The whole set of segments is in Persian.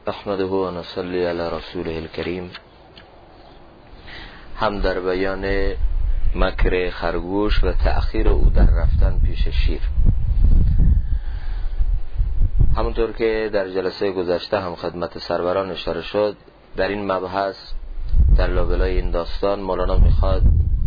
نحمده و نصلی علی رسوله الکریم. هم در بیان مکر خرگوش و تأخیر او در رفتن پیش شیر. همونطور که در جلسه گذشته هم خدمت سروران اشاره شد، در این مبحث در لابلای این داستان مولانا میخواد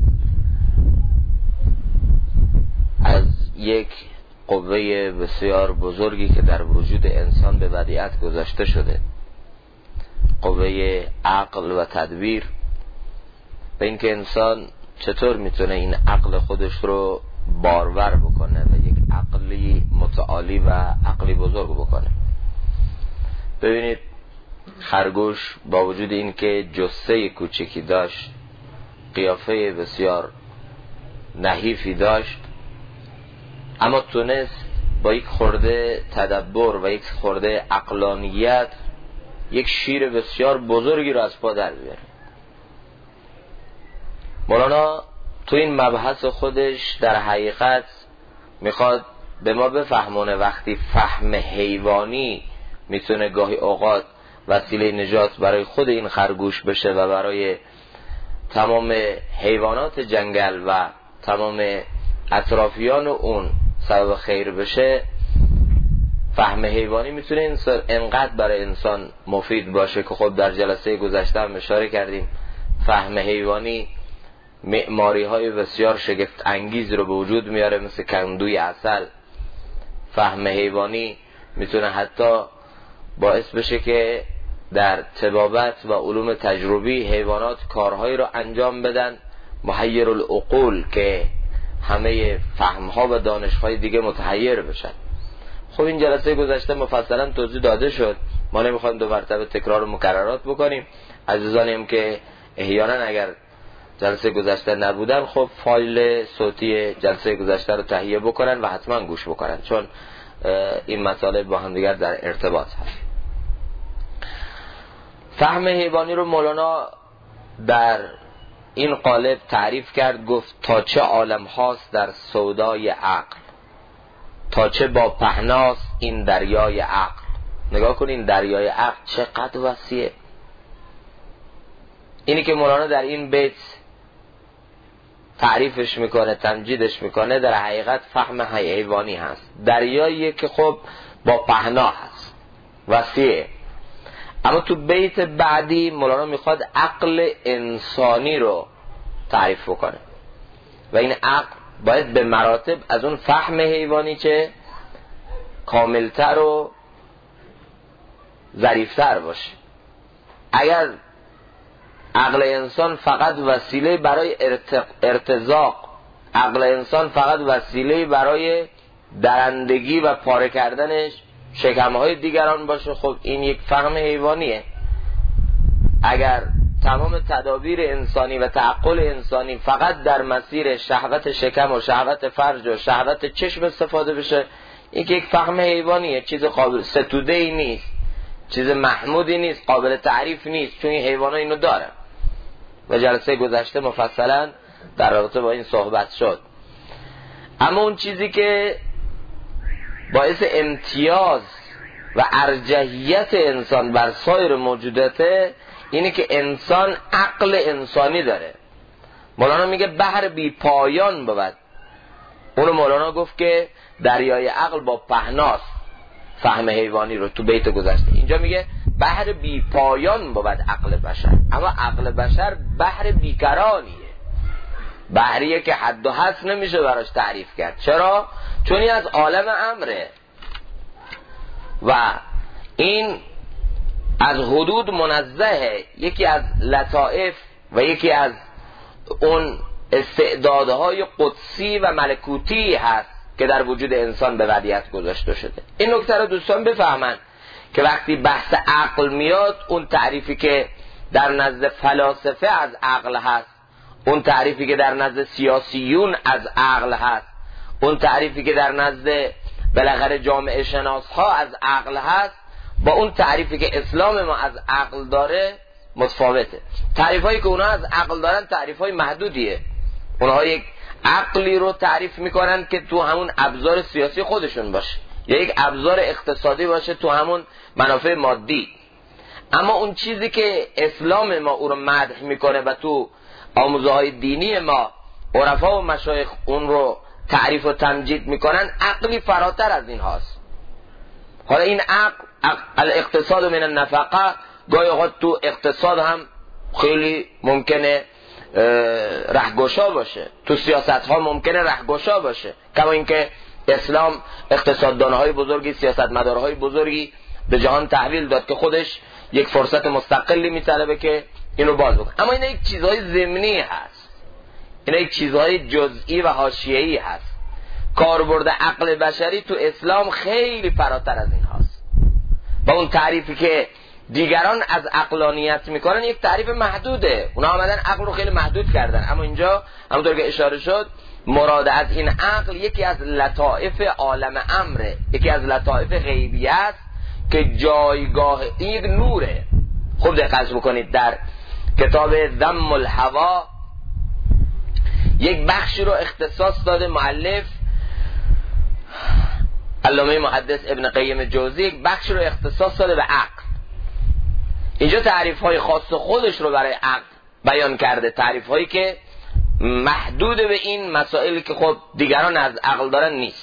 از یک قوه بسیار بزرگی که در وجود انسان به ودیعت گذاشته شده، قوه عقل و تدبیر، به اینکه انسان چطور میتونه این عقل خودش رو بارور بکنه و یک عقلی متعالی و عقلی بزرگ بکنه. ببینید خرگوش با وجود اینکه جثه کوچکی داشت، قیافه بسیار نحیفی داشت، اما تونست با یک خورده تدبر و یک خورده عقلانیت یک شیر بسیار بزرگی رو از پا در بیاره. مولانا تو این مبحث خودش در حقیقت میخواد به ما بفهمونه وقتی فهم حیوانی میتونه گاهی اوقات وسیله نجات برای خود این خرگوش بشه و برای تمام حیوانات جنگل و تمام اطرافیان اون سبب خیر بشه، فهم حیوانی میتونه انقدر برای انسان مفید باشه که خب در جلسه گذشته هم اشاره کردیم. فهم حیوانی معماری های بسیار شگفت انگیز رو به وجود میاره، مثل کندوی عسل. فهم حیوانی میتونه حتی باعث بشه که در طبابت و علوم تجربی حیوانات کارهایی رو انجام بدن محیر العقول که همه فهمها و دانشهای دیگه متحیر بشن. خب این جلسه گذشته مفصلا توضیح داده شد، ما نمیخوایم دو مرتبه تکرار و مکررات بکنیم. عزیزانی هم که احیانا اگر جلسه گذشته نبودن، خب فایل صوتی جلسه گذشته رو تهیه بکنن و حتما گوش بکنن، چون این مطالب با هم دیگر در ارتباط هست. فهم حیوانی رو مولانا در این قالب تعریف کرد، گفت تا چه عالم هاست در سودای عقل، تا چه با پهناست این دریای عقل. نگاه کنین دریای عقل چقدر وسیعه. اینی که مولانا در این بیت تعریفش میکنه، تمجیدش میکنه، در حقیقت فهم حیوانی هست. دریاییه که خب با پهنا هست، وسیعه. اما تو بیت بعدی مولانا میخواد عقل انسانی رو تعریف بکنه و این عقل باید به مراتب از اون فهم حیوانی که کاملتر و ظریفتر باشه. اگر عقل انسان فقط وسیله برای ارتزاق، عقل انسان فقط وسیله برای درندگی و پاره کردنش شکمهای دیگران باشه، خب این یک فهم حیوانیه. اگر تمام تدابیر انسانی و تعقل انسانی فقط در مسیر شهوت شکم و شهوت فرج و شهوت چشم استفاده بشه، این یک فهم حیوانیه، چیز قابل ستوده‌ای نیست، چیز محمودی نیست، قابل تعریف نیست، چون این حیوانات اینو دارن و جلسه گذشته مفصلا در رابطه با این صحبت شد. اما اون چیزی که باعث امتیاز و ارجحیت انسان بر سایر موجوداته اینه که انسان عقل انسانی داره. مولانا میگه بحر بی پایان بود. اونو مولانا گفت که دریای عقل با پهناست، فهم حیوانی رو تو بیت گذشته. اینجا میگه بحر بی پایان بود عقل بشر، اما عقل بشر بحر بیکرانیه، بحریه که حد و حصر نمیشه براش تعریف کرد. چرا؟ چون این از عالم امره و این از حدود منزهه. یکی از لطائف و یکی از اون استعدادهای قدسی و ملکوتی هست که در وجود انسان به ودیعت گذاشته شده. این نکته رو دوستان بفهمن که وقتی بحث عقل میاد، اون تعریفی که در نزد فلاسفه از عقل هست، اون تعریفی که در نزد سیاسیون از عقل هست، اون تعریفی که در نزد بالاخره جامعه شناس ها از عقل هست، با اون تعریفی که اسلام ما از عقل داره متفاوته. تعریف هایی که اونها از عقل دارن تعریف های محدودیه. اونها یک عقلی رو تعریف میکنن که تو همون ابزار سیاسی خودشون باشه، یا یک ابزار اقتصادی باشه تو همون منافع مادی. اما اون چیزی که اسلام ما او رو مدح میکنه و تو آموزه های دینی ما عرفا و مشایخ اون رو تعریف و تمجید میکنن، عقلی فراتر از این هاست. حالا این عقل الاقتصاد من النفقه، گاهی اوقات تو اقتصاد هم خیلی ممکنه رهگشا باشه، تو سیاست ها ممکنه رهگشا باشه، کما اینکه اسلام اقتصاددانهای بزرگی، سیاستمدارهای بزرگی به جهان تحویل داد که خودش یک فرصت مستقلی میطلبه که اینو باز بکنه. اما این یک چیزهای ضمنی هست، این یک چیزهای جزئی و حاشیه‌ای هست. کاربرد عقل بشری تو اسلام خیلی فراتر از این هاست و اون تعریفی که دیگران از عقلانیت میکنن یک تعریف محدوده. اونا آمدن عقل رو خیلی محدود کردن، اما اینجا همونطور که اشاره شد مراد از این عقل یکی از لطائف عالم امره، یکی از لطائف غیبیه است که جایگاه این نوره. خوب دقت بکنید، در کتاب ذم الهوا یک بخشی رو اختصاص داده مؤلف علامه محدث ابن قیم جوزی، یک بخشی رو اختصاص داده به عقل. اینجا تعریف های خاص خودش رو برای عقل بیان کرده، تعریف هایی که محدود به این مسائلی که خب دیگران از عقل دارن نیست.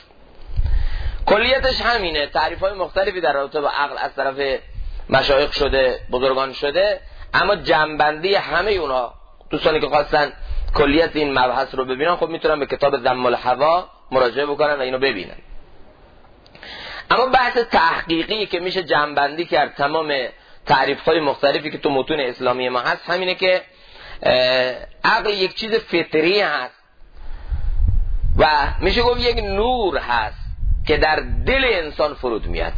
کلیتش همینه، تعریف های مختلفی در رابطه با عقل از طرف مشایخ شده، بزرگان شده، اما جمع‌بندی همه اونا دوستانی که خواستن کلیت این مبحث رو ببینن خب میتونن به کتاب ذم الهوا مراجعه بکنن و اینو ببینن. اما بحث تحقیقی که میشه جمع‌بندی کرد تمام تعریف‌های مختلفی که تو متون اسلامی ما هست همینه که عقل یک چیز فطری هست و میشه گفت یک نور هست که در دل انسان فرود میاد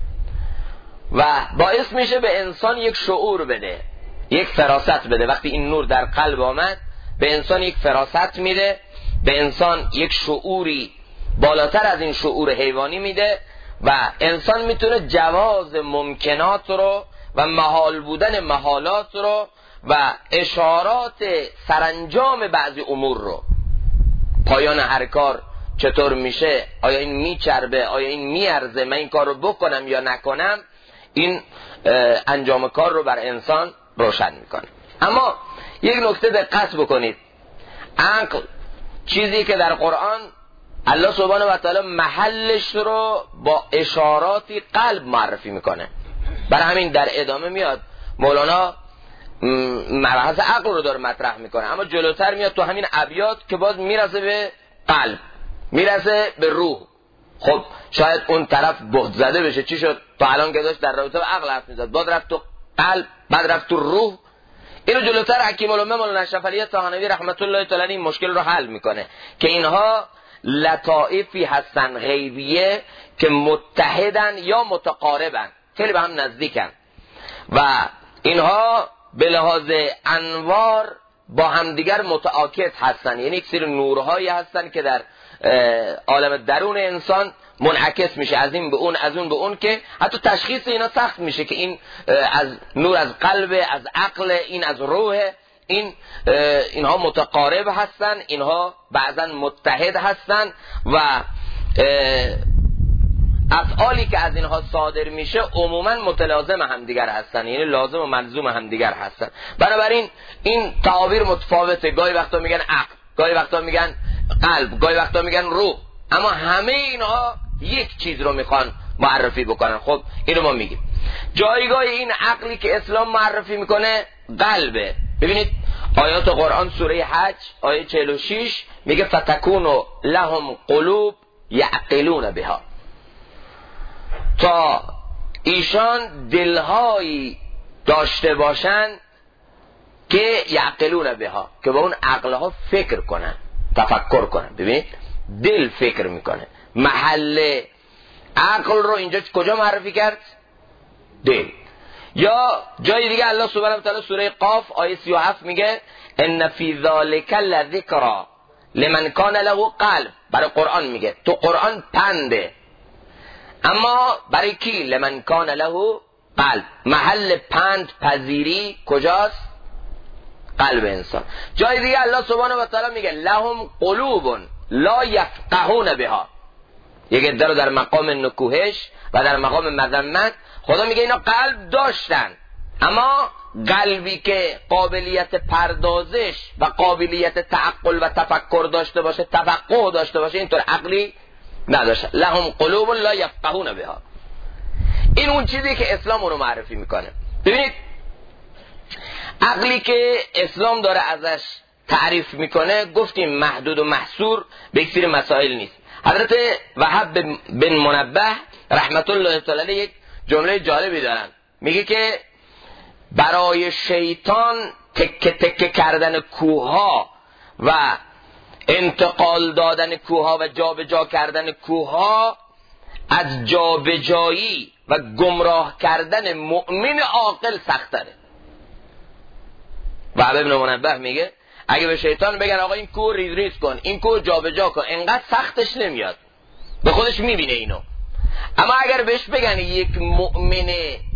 و باعث میشه به انسان یک شعور بده، یک فراست بده. وقتی این نور در قلب آمد به انسان یک فراست میده، به انسان یک شعوری بالاتر از این شعور حیوانی میده و انسان میتونه جواز ممکنات رو و محال بودن محالات رو و اشارات سرانجام بعضی امور رو، پایان هر کار چطور میشه، آیا این میچربه، آیا این میارزه، من این کار رو بکنم یا نکنم، این انجام کار رو بر انسان روشن میکنه. اما یک نکته دقت بکنید، عقل چیزی که در قرآن الله سبحانه و تعالی محلش رو با اشاراتی قلب معرفی میکنه. برای همین در ادامه میاد مولانا مبحث عقل رو داره مطرح میکنه، اما جلوتر میاد تو همین ابیات که باز میرسه به قلب، میرسه به روح. خب شاید اون طرف بهت زده بشه، چی شد تا الان که داشت در رابطه با عقل حرف میزد، باز رفت تو قلب، بعد رفت تو روح. اینو جلوتر حکیم الامه مولانا اشرفعلی طحاوی رحمت الله تعالی این مشکل رو حل میکنه که اینها لطائفی هستن غیبیه که متحدن یا متقاربن، خیلی به هم نزدیکن و اینها به لحاظ انوار با همدیگر متعاکس هستن، یعنی یک سری نورهایی هستن که در عالم درون انسان منعکس میشه، از این به اون، از اون به اون، که حتی تشخیص اینا سخت میشه که این از نور از قلب، از عقل، این از روح. اینها متقارب هستن، اینها بعضا متحد هستن و افعالی که از اینها صادر میشه عموما متلازم همدیگر هستن، یعنی لازم و ملزوم همدیگر هستن. بنابراین این تعابیر متفاوته، گاهی وقتا میگن عقل، گاهی وقتا میگن قلب، گاهی وقتا میگن روح، اما همه اینها یک چیز رو میخوان معرفی بکنن. خب اینو ما میگیم جایگاه این عقلی که اسلام معرفی میکنه قلبه. ببینید آیات قرآن سوره حج آیه 46 میگه فتکون لهم قلوب یعقلون بها، تا ایشان دلهایی داشته باشن که یعقلون بها، که با اون عقلها فکر کنن، تفکر کنن. ببینید دل فکر میکنه، محل عقل رو اینجا کجا معرفی کرد؟ دل. یا جای دیگه الله سبحانه و تعالی سوره قاف آیه 37 میگه ان فی ذلک لذکرا لمن کان له قلب. برای قرآن میگه، تو قرآن پنده، اما برای کی؟ لمن کان له قلب. محل پند پذیری کجاست؟ قلب انسان. جای دیگه الله سبحانه و تعالی میگه لهم قلوب لا یفقهون بها. یک عده رو در مقام نکوهش و در مقام مذمت خدا میگه اینا قلب داشتن اما قلبی که قابلیت پردازش و قابلیت تعقل و تفکر داشته باشه، تفقه داشته باشه، اینطور عقلی نداشته. لهم قلوب لا یفقهون بها. این اون چیزی که اسلام اونو معرفی میکنه. ببینید عقلی که اسلام داره ازش تعریف میکنه، گفتیم محدود و محصور به یک سری مسائل نیست. حضرت وهب بن منبه رحمت الله تعالی علیه یک جمله جالبی دارن، میگه که برای شیطان تکه تکه کردن کوها و انتقال دادن کوها و جابجا کردن کوها از جابجایی و گمراه کردن مؤمن عاقل سخت‌تره. وهب بن منبه میگه اگه به شیطان بگن آقا این کوه ریز ریز کن، این کوه جابجا کن، انقدر سختش نمیاد، به خودش میبینه اینو. اما اگر بهش بگن یک مؤمن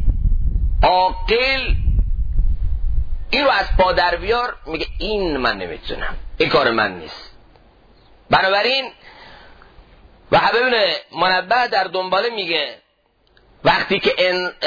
عاقل این رو از پا در بیار، میگه این من نمیتونم، این کار من نیست. بنابراین وهب بن منبه در دنباله میگه وقتی که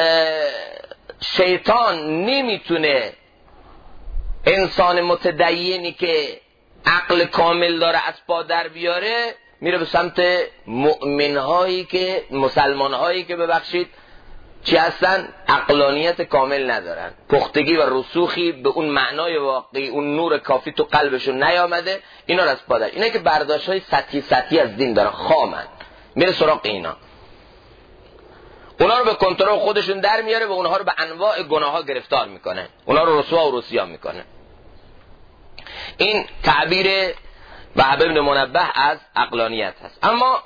شیطان نمیتونه انسان متدینی که عقل کامل داره از پا در بیاره، میره به سمت مؤمنهایی که مسلمانهایی که ببخشید چی هستن؟ عقلانیت کامل ندارن، پختگی و رسوخی به اون معنای واقعی، اون نور کافی تو قلبشون نیامده، اینا رو از پا در. اینا که برداشت‌های سطحی از دین دارن، خامن، میره سراغ اینا، اونا رو به کنترل خودشون در میاره و اونها رو به انواع گناه‌ها گرفتار میکنه، اونا رو رسوا و رسیا میکنه. این تعبیر وهب بن منبه از عقلانیت هست. اما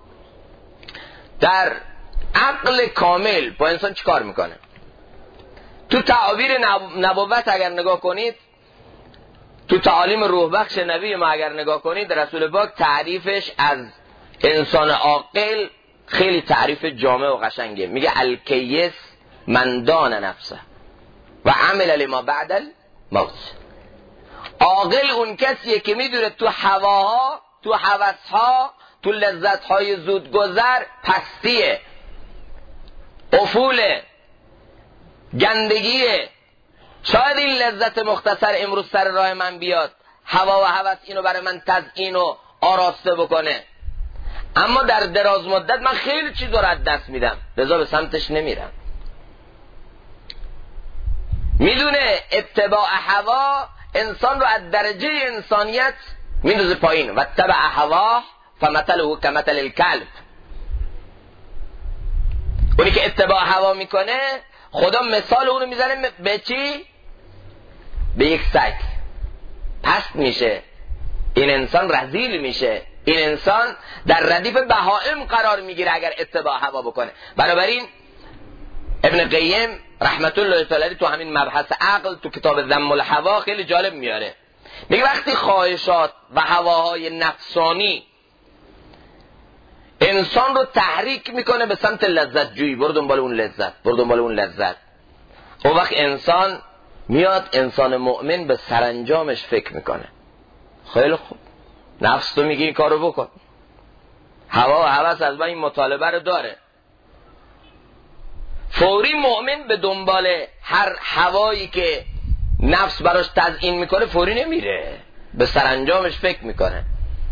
در عقل کامل با انسان چی کار میکنه؟ تو تعابیر نبوت اگر نگاه کنید، تو تعالیم روح بخش نبی ما اگر نگاه کنید، رسول پاک تعریفش از انسان عاقل خیلی تعریف جامع و قشنگه. میگه الکیس من دان نفسه و عمل لما بعد الموت. عاقل اون کسیه که میدونه تو هواها، تو هوسها، تو لذتهای زودگذر پستیه، افوله، گندگیه. شاید این لذت مختصر امروز سر راه من بیاد، هوا و هوس اینو برای من تزیین و آراسته بکنه، اما در دراز مدت من خیلی چیز رو از دست میدم، لذا به سمتش نمیرم. میدونه اتباع هوا انسان رو از درجه انسانیت میندازه پایین. و اتبع هوا فمثله کمثل الکلب. اونی که اتباع هوا میکنه خدا مثال اونو میزنه به چی؟ به یک سگ. پست میشه، این انسان رذیل میشه، این انسان در ردیف بهائم قرار میگیره اگر اتباع هوا بکنه. بنابراین ابن قیم رحمت الله تعالی تو همین مبحث عقل تو کتاب ذم الهوا خیلی جالب میاره. میگه وقتی خواهشات و هواهای نفسانی انسان رو تحریک میکنه به سمت لذت جویی، برو دنبال اون لذت، برو دنبال اون لذت، اون وقت انسان میاد، انسان مؤمن به سرانجامش فکر میکنه. خیلی خوب، نفس تو میگه این کارو بکن، هوا و هوس از من این مطالبه رو داره، فوری مؤمن به دنبال هر هوایی که نفس براش تزیین میکنه فوری نمیره، به سرانجامش فکر میکنه.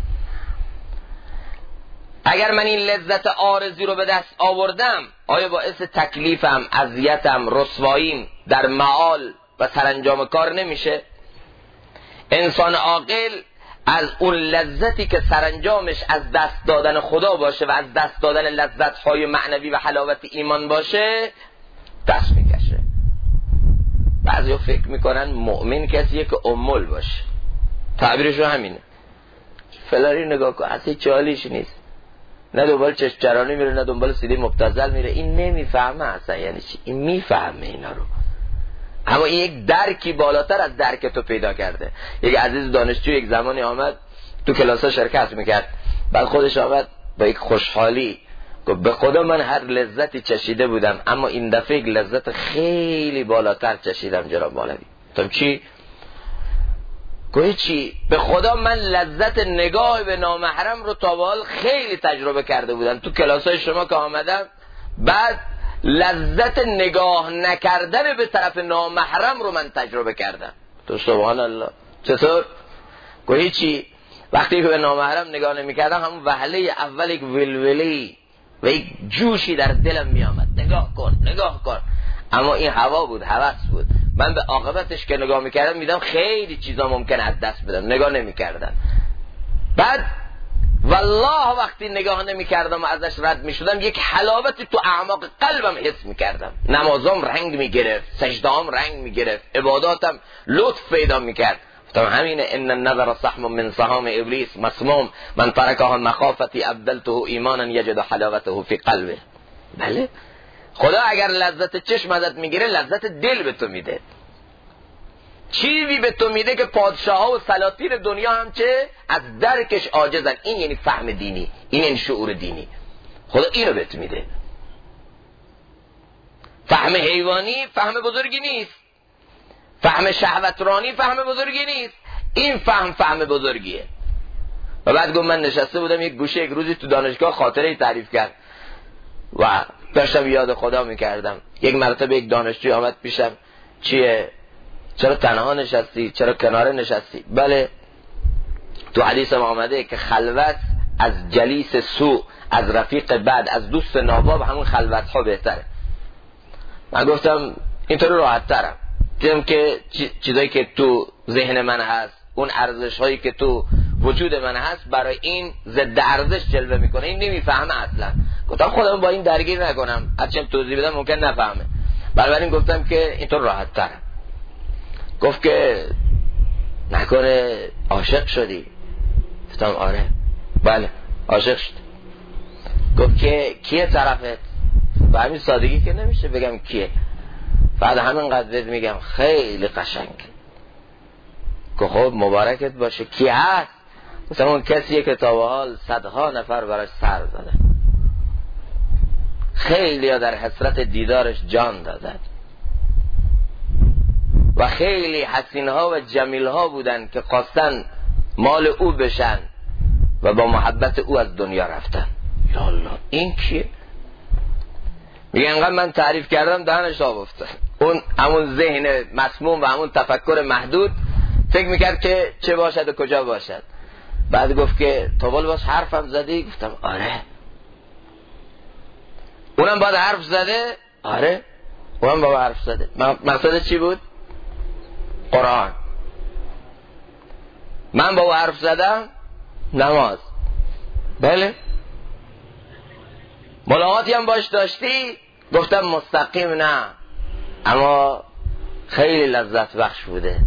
اگر من این لذت عارضی رو به دست آوردم، آیا باعث تکلیفم، اذیتم، رسواییم در معال و سرانجام کار نمیشه؟ انسان عاقل از اون لذتی که سرانجامش از دست دادن خدا باشه و از دست دادن لذت‌های معنوی و حلاوت ایمان باشه دست میکشه. بعضی فکر میکنن مؤمن کسیه که امول باشه، تعبیرشو همینه، فلانی نگاه کن اصلا چالیش نیست، نه دنبال چشم چرانی میره نه دنبال سیده مبتذل میره، این نمیفهمه اصلا یعنی چی، این میفهمه اینا رو، اما این یک درکی بالاتر از درک تو پیدا کرده. یک عزیز دانشجو یک زمانی آمد تو کلاسا شرکت میکرد، بعد خودش آمد با یک خوشحالی گفت به خدا من هر لذتی چشیده بودم اما این دفعه یک لذت خیلی بالاتر چشیدم جناب مولوی. تو چی؟ گویی چی؟ به خدا من لذت نگاه به نامحرم رو تا به حال خیلی تجربه کرده بودم، تو کلاسای شما که آمدم بعد لذت نگاه نکردن به طرف نامحرم رو من تجربه کردم. تو سبحان الله. چطور؟ گویی چی؟ وقتی که به نامحرم نگاه نمی‌کردم همون وهله اول یک ولولی و یک جوشی در دلم میآمد، نگاه کن. اما این هوا بود، هوس بود. من به عاقبتش که نگاه میکردم میدم خیلی چیزا ممکنه از دست بدم، نگاه نمیکردم. بعد والله وقتی نگاه نمیکردم و ازش رد میشدم یک حلاوتی تو اعماق قلبم حس میکردم. نمازم رنگ میگرفت، سجدهام رنگ میگرفت، عباداتم لطف پیدا میکرد. گفتم همینه، ان النظر سهم من سهام ابلیس مسموم من ترکه مخافتی ابدلته ایمانا یجد حلاوته فی قلبه. بله، خدا اگر لذت چشم ازت میگیره لذت دل به تو میده. چیزی به تو میده که پادشاها و سلاطین دنیا هم چه از درکش عاجزن. این یعنی فهم دینی، این یعنی شعور دینی. خدا اینو بهت میده. فهم حیوانی فهم بزرگی نیست، فهم شهوترانی فهم بزرگی نیست، این فهم بزرگیه. و بعد گفت من نشسته بودم یک گوشه یک روزی تو دانشگاه خاطره تعریف کرد و داشتم یاد خدا میکردم. یک مرتبه یک دانشجوی آمد پیشم، چیه؟ چرا تنها نشستی؟ چرا کناره نشستی؟ بله، تو حدیث هم آمده که خلوت از جلیس سو، از رفیق بد، از دوست ناباب همون خلوت ها بهتره. من گفتم اینطور راحت ترم، دیدم که چیزایی که تو ذهن من هست، اون ارزش هایی که تو وجود من هست برای این ضد ارزش جلوه میکنه، این نمیفهمه اصلا. گفتم خودم با این درگیر نکنم، هرچند توضیح بدم ممکن نفهمه. بنابراین گفتم که اینطور راحت ترم. گفت که نکنه عاشق شدی؟ گفتم آره. بله عاشق شد. گفت که کیه طرفت؟ به همین سادگی که نمیشه بگم کیه، بعد همین قدرت میگم خیلی قشنگ. گفت خب مبارکت باشه، کی هست؟ مثلا اون کسیه که تا به حال صدها نفر براش سر زدن، خیلی ها در حسرت دیدارش جان دادن و خیلی حسینها و جمیلها بودن که خواستن مال او بشن و با محبت او از دنیا رفتن. یا الله، این کیه؟ میگه انقدر من تعریف کردم دهنش آب افتاد. اون همون ذهن مسموم و همون تفکر محدود فکر میکرد که چه باشد و کجا باشد. بعد گفت که تو باز حرفم زدی؟ گفتم آره. اونم باید حرف زده؟ آره اونم باید حرف زده. مقصد چی بود؟ قرآن. من با حرف زدم؟ نماز. بله. ملاقاتی هم باش داشتی؟ گفتم مستقیم نه، اما خیلی لذت بخش بوده.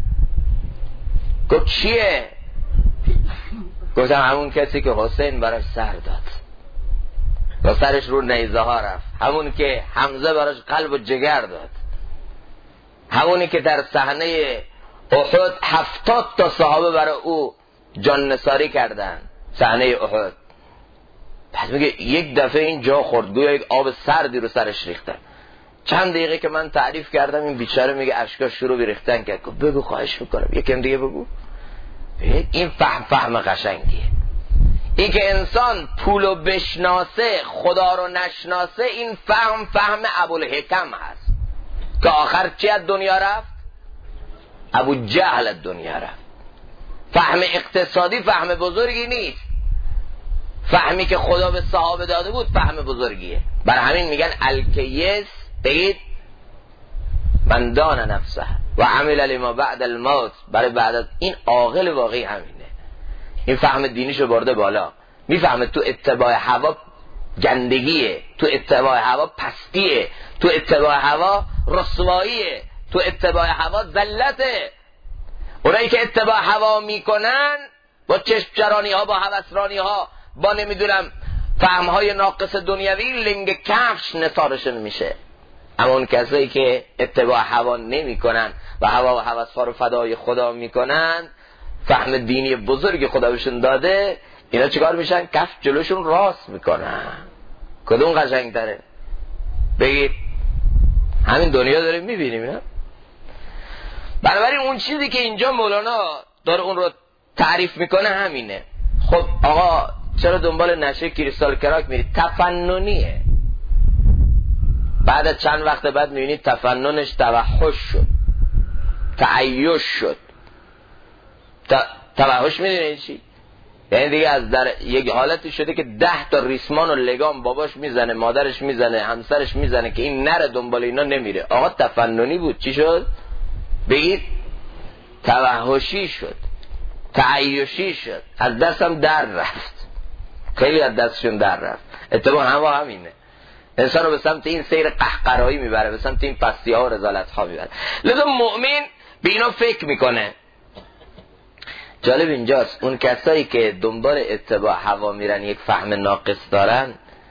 گفت چیه؟ گفتم همون کسی که حسین براش سر داد و سرش رو نیزه ها رفت، همون که حمزه براش قلب و جگر داد، همونی که در صحنه احد 70 تا صحابه برای او جان نثاری کردن، صحنه احد. بعد میگه یک دفعه این جا خورد، گویا یک آب سردی رو سرش ریختن. چند دقیقه که من تعریف کردم این بیچاره میگه اشکا شروع بریختن کرد. گفت بگو خواهش میکنم یکم دیگه بگو. این فهم قشنگیه. این که انسان پولو بشناسه خدا رو نشناسه، این فهم ابوالحکم هست که آخر چی از دنیا رفت؟ ابو جهل از دنیا رفت. فهم اقتصادی فهم بزرگی نیست، فهمی که خدا به صحابه داده بود فهم بزرگیه. بر همین میگن الکیس بگید من دان نفسه و عمل لما بعد الموت. برای بعد از این عاقل واقعی همینه. این فهم دینیشو برده بالا، میفهمه تو اتباع هوا گندگیه، تو اتباع هوا پستیه، تو اتباع هوا رسواییه، تو اتباع هوا ذلته. اونایی که اتباع هوا میکنن با چشم چرانی ها، با هوسرانی ها، با نمیدونم فهم های ناقص دنیوی، لنگ کفش نثارشون میشه. اما اون کسایی که اتباع هوا نمی کنن و هوا و هوس‌ها رو فدای خدا میکنن، فهم دینی بزرگ خدا بهشون داده، اینا چیکار میشن؟ کف جلوشون راست میکنن. کدوم قشنگ تره؟ بگید. همین دنیا داریم میبینیم اینا. بنابراین اون چیزی که اینجا مولانا داره اون رو تعریف میکنه همینه. خب آقا چرا دنبال نشه کریستال کراک میری؟ تفننیه. بعد از چند وقت بعد میبینید تفننش توحش شد، تعیش شد. توحش میدونید چی؟ یعنی دیگه از در یک حالتی شده که 10 تا ریسمان و لگام باباش میزنه، مادرش میزنه، همسرش میزنه که این نره دنبال اینا نمیره. آقا تفننی بود، چی شد؟ بگید توحشی شد، تعیشی شد، از دستم در رفت. خیلی از دستشون در رفت. اتفاق همینه، انسان رو به سمت این سیر قهقرایی میبره، به سمت این پستی ها و رذالت ها میبره. لذا مؤمن به اینا فکر میکنه. جالب اینجاست اون کسایی که دنبال اتباع هوا میرن، یک فهم ناقص دارن،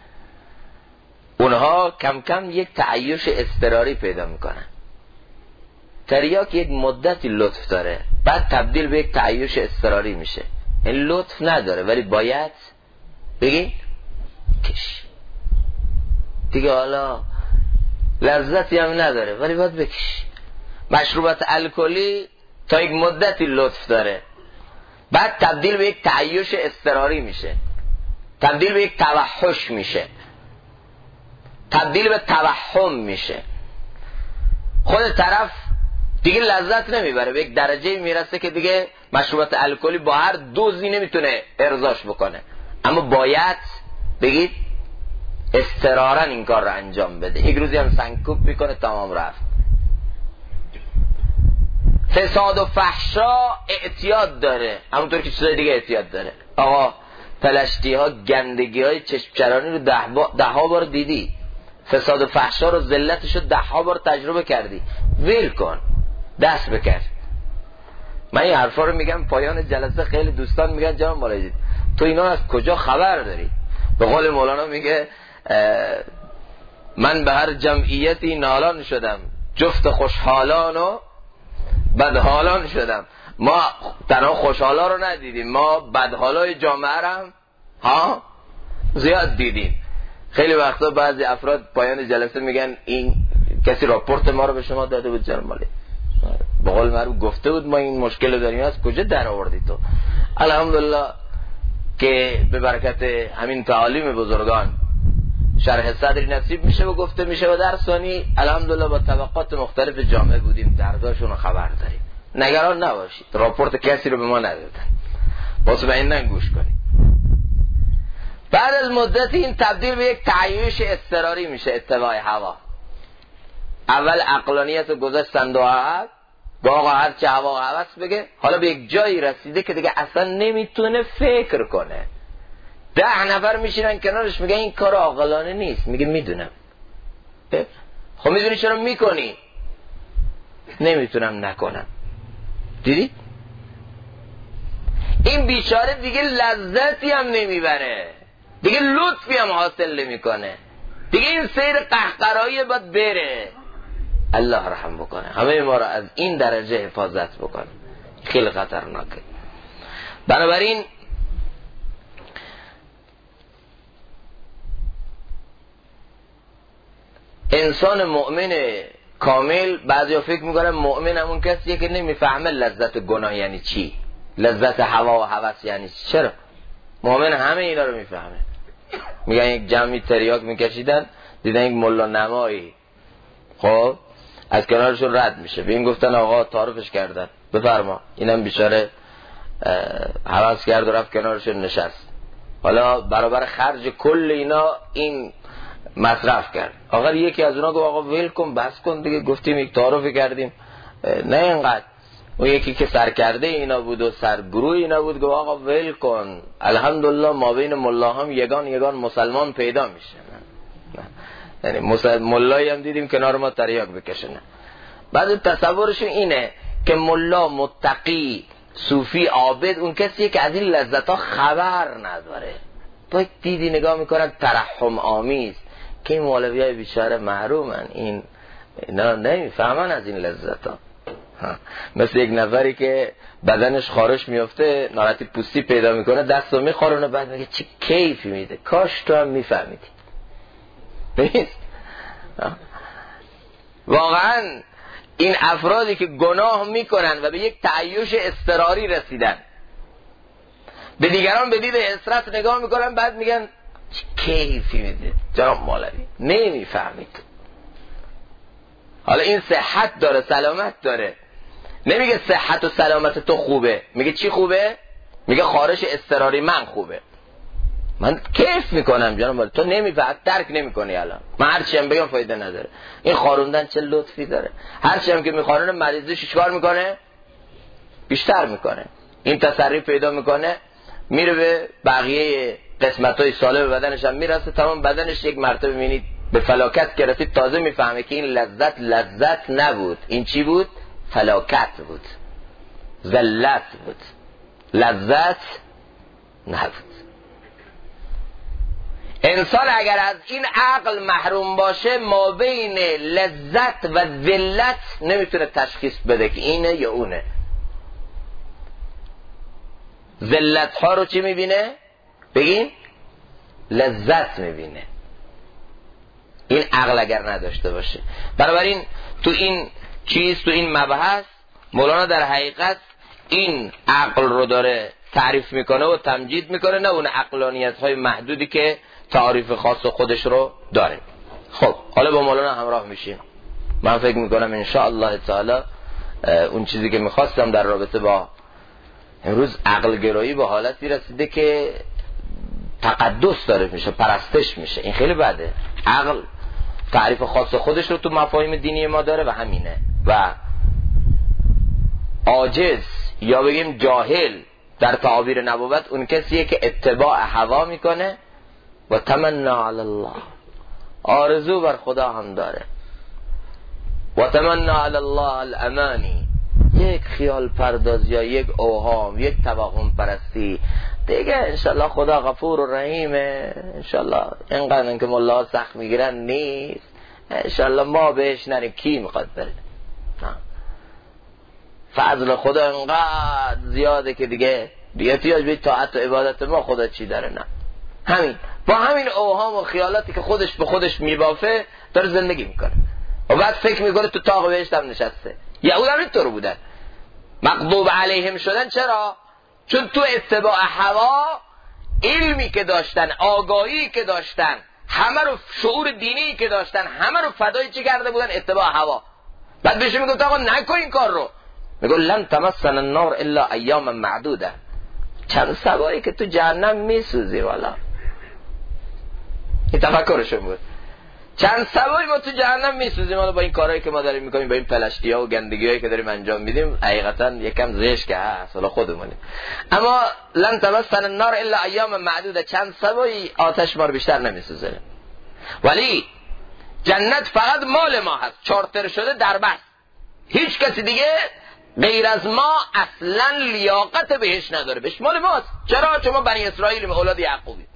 اونها کم کم یک تعیش اضطراری پیدا میکنن. تریاک یک مدتی لطف داره، بعد تبدیل به یک تعیش اضطراری میشه. این لطف نداره ولی باید بگی کش دیگه، حالا لذتی هم نداره ولی باید بکش. مشروبات الکلی تا یک مدتی لطف داره، بعد تبدیل به یک تعیش اضطراری میشه، تبدیل به یک توحش میشه، تبدیل به توهم میشه. خود طرف دیگه لذت نمیبره، به یک درجه میرسه که دیگه مشروبات الکلی با هر دوزی نمیتونه ارضاش بکنه، اما باید بگید اضطرارا این کار رو انجام بده. یک روزی هم سنگکوب میکنه، تمام رفت. فساد و فحشا اعتیاد داره، همونطور که چیزای دیگه اعتیاد داره. آقا پلشتی ها، گندگی های چشمچرانی رو 10 بار دیدی، فساد و فحشا رو، ذلتش رو 10 بار تجربه کردی، ویل کن، دست بکن. من این حرفا رو میگم پایان جلسه، خیلی دوستان میگن جناب مولوی تو اینا از کجا خبر داری؟ به قول مولانا میگه من به هر جمعیتی نالان شدم، جفت خوشحالان و بدحالان شدم. ما تنها خوشحالا رو ندیدیم، ما بدحالای جامعه رو هم زیاد دیدیم. خیلی وقتا بعضی افراد پایان جلسه میگن این کسی راپورت ما رو به شما داده بود جناب مولوی، به قول معروف گفته بود ما این مشکل داریم، از کجا در آوردی تو؟ الحمدلله که به برکت همین تعالیم بزرگان شرح صدری نصیب میشه و گفته میشه و در ثانی الحمدلله با طبقات مختلف جامعه بودیم، درداشون رو خبر داریم. نگران نباشید، راپورت کسی رو به ما ندادن، مطمئنا گوش کنید. بعد از مدتی این تبدیل به یک تعیش اضطراری میشه، اتباع هوا. اول عقلانیت رو گذاشتند و عقل، با آقا هر چه هوا هوس بگه، حالا به یک جایی رسیده که دیگه اصلا نمیتونه فکر کنه. 10 نفر میشینن کنارش میگه این کار عاقلانه نیست، میگه میدونم. خب میدونی چرا میکنی؟ نمیتونم نکنم. دیدی؟ این بیچاره دیگه لذتی هم نمیبره، دیگه لطفی هم حاصل نمیکنه، دیگه این سیر قهقرایی باید بره. الله رحم بکنه، همه ما را از این درجه حفاظت بکنه، خیلی خطرناکه. بنابراین انسان مؤمن کامل، بعضیا فکر میکنن مؤمن همون کسیه که نمیفهمه لذت گناه یعنی چی، لذت هوا و هوس یعنی چی. چرا؟ مؤمن همه اینا رو میفهمه. میگن یک جمعی تریاک میکشیدن، دیدن یک ملا نمایی خب از کنارشون رد میشه، به این گفتن آقا تعارفش کردن، بفرما. اینم بیچاره هوس کرد و رفت کنارشون نشست. حالا برابر خرج کل اینا این مصرف کرد. آخر یکی از اونا گفت آقا ویل کن، بس کن دیگه، گفتیم یک تعارفی کردیم، نه اینقدر. اون یکی که سرکرده اینا بود و سرگروه اینا بود گفت آقا ویل کن، الحمدلله ما بین ملا هم یگان مسلمان پیدا میشه. یعنی ملایی هم دیدیم کنار ما تریاک بکشنه. بعد تصورشون اینه که ملا متقی صوفی عابد اون کسیه که از این لذت ها خبر نداره. تو دیدی نگاه میکنن ترحم آمیز که این مولوی های بیچاره محرومن، اینا نمیفهمن از این لذت ها. مثل یک نفری که بدنش خارش میفته، ناراحتی پوستی پیدا میکنه، دستو میخورونه، بعد میگه چه کیفی میده، کاش تو هم میفهمیدی. نیست؟ واقعا این افرادی که گناه میکنن و به یک تعیش اضطراری رسیدن، به دیگران به دید حسرت نگاه میکنن، بعد میگن چه کیفی میده جناب مولوی، نمیفهمید. حالا این صحت داره، سلامت داره. نمیگه صحت و سلامت تو خوبه، میگه چی خوبه؟ میگه خارش اضطراری من خوبه. من کیف میکنم جناب، تو نمیفهم، درک نمیکنی. الان من هرچی هم بگم فایده نداره. این خاروندن چه لطفی داره. هرچی هم که میخوارونه مریضش چیکار میکنه؟ بیشتر میکنه. این تسری پیدا میکنه، میره به بقیه قسمت‌های سالم بدنش هم میرسه، تمام بدنش یک مرتبه میبینید به فلاکت گرفتید، تازه میفهمه که این لذت نبود. این چی بود؟ فلاکت بود، ذلت بود، لذت نبود. انسان اگر از این عقل محروم باشه، ما بین لذت و ذلت نمیتونه تشخیص بده که اینه یا اونه. ذلت ها رو چی میبینه؟ بگین لذت میبینه. این عقل اگر نداشته باشه. بنابراین تو این مبحث مولانا در حقیقت این عقل رو داره تعریف میکنه و تمجید میکنه، نه اون عقلانیت های محدودی که تعریف خاص خودش رو داره. خب حالا با مولانا همراه میشیم. من فکر میکنم انشاءالله تعالی اون چیزی که میخواستم در رابطه با امروز عقل گرایی به حالتی رسیده که تقدس داره میشه، پرستش میشه. این خیلی بده. عقل تعریف خاص خودش رو تو مفاهیم دینی ما داره و همینه. و عاجز یا بگیم جاهل در تعابیر نبوت اون کسیه که اتباع هوا میکنه و تمنا علی الله، آرزو بر خدا هم داره. و تمنا علی الله الامانی، یک خیال پرداز یا یک اوهام، یک توهم پرستی دیگه. انشالله خدا غفور و رحیمه، انشالله اینقدر که ملاها سخت میگیرن نیست، انشالله ما بهش نریم. کی میخواد بره؟ فضل خدا اینقدر زیاده که دیگه احتیاج به طاعت و عبادت ما خدا چی داره؟ نه. همین با همین اوهام و خیالاتی که خودش به خودش میبافه داره زندگی میکنه و بعد فکر میکنه تو طاق بهشت هم نشسته. یهود هم اینطور بودن، مغضوب علیهم شدن. چرا؟ چون تو اتباع هوا علمی که داشتن، آگاهی که داشتن، همه رو شعور دینی که داشتن، همه رو فدای چی کرده بودن؟ اتباع هوا. بعد بهش میگفت آقا نکن این کار رو، میگه لن تمسنا النار الا ایاما معدوده. چند سبایی که تو جهنم میسوزی. والا این تفکرشون بود. چند سبایی ما تو جهنم میسوزیم. حالا با این کارهایی که ما داریم میکنیم، با این پلشتی‌ها و گندگی‌هایی که داریم انجام میدیم، حقیقتا یکم زشت که هست، حالا خودمونیم. اما لن تمسنا النار الا ایاما معدوده، چند سبایی آتش ما رو بیشتر نمیسوزه. ولی جنت فقط مال ما هست، چارتر شده در بس. هیچ کسی دیگه غیر از ما اصلا لیاقت بهش نداره. بهش مال ماست. چرا؟ چون ما بنی اسرائیل، اولاد یعقوبی.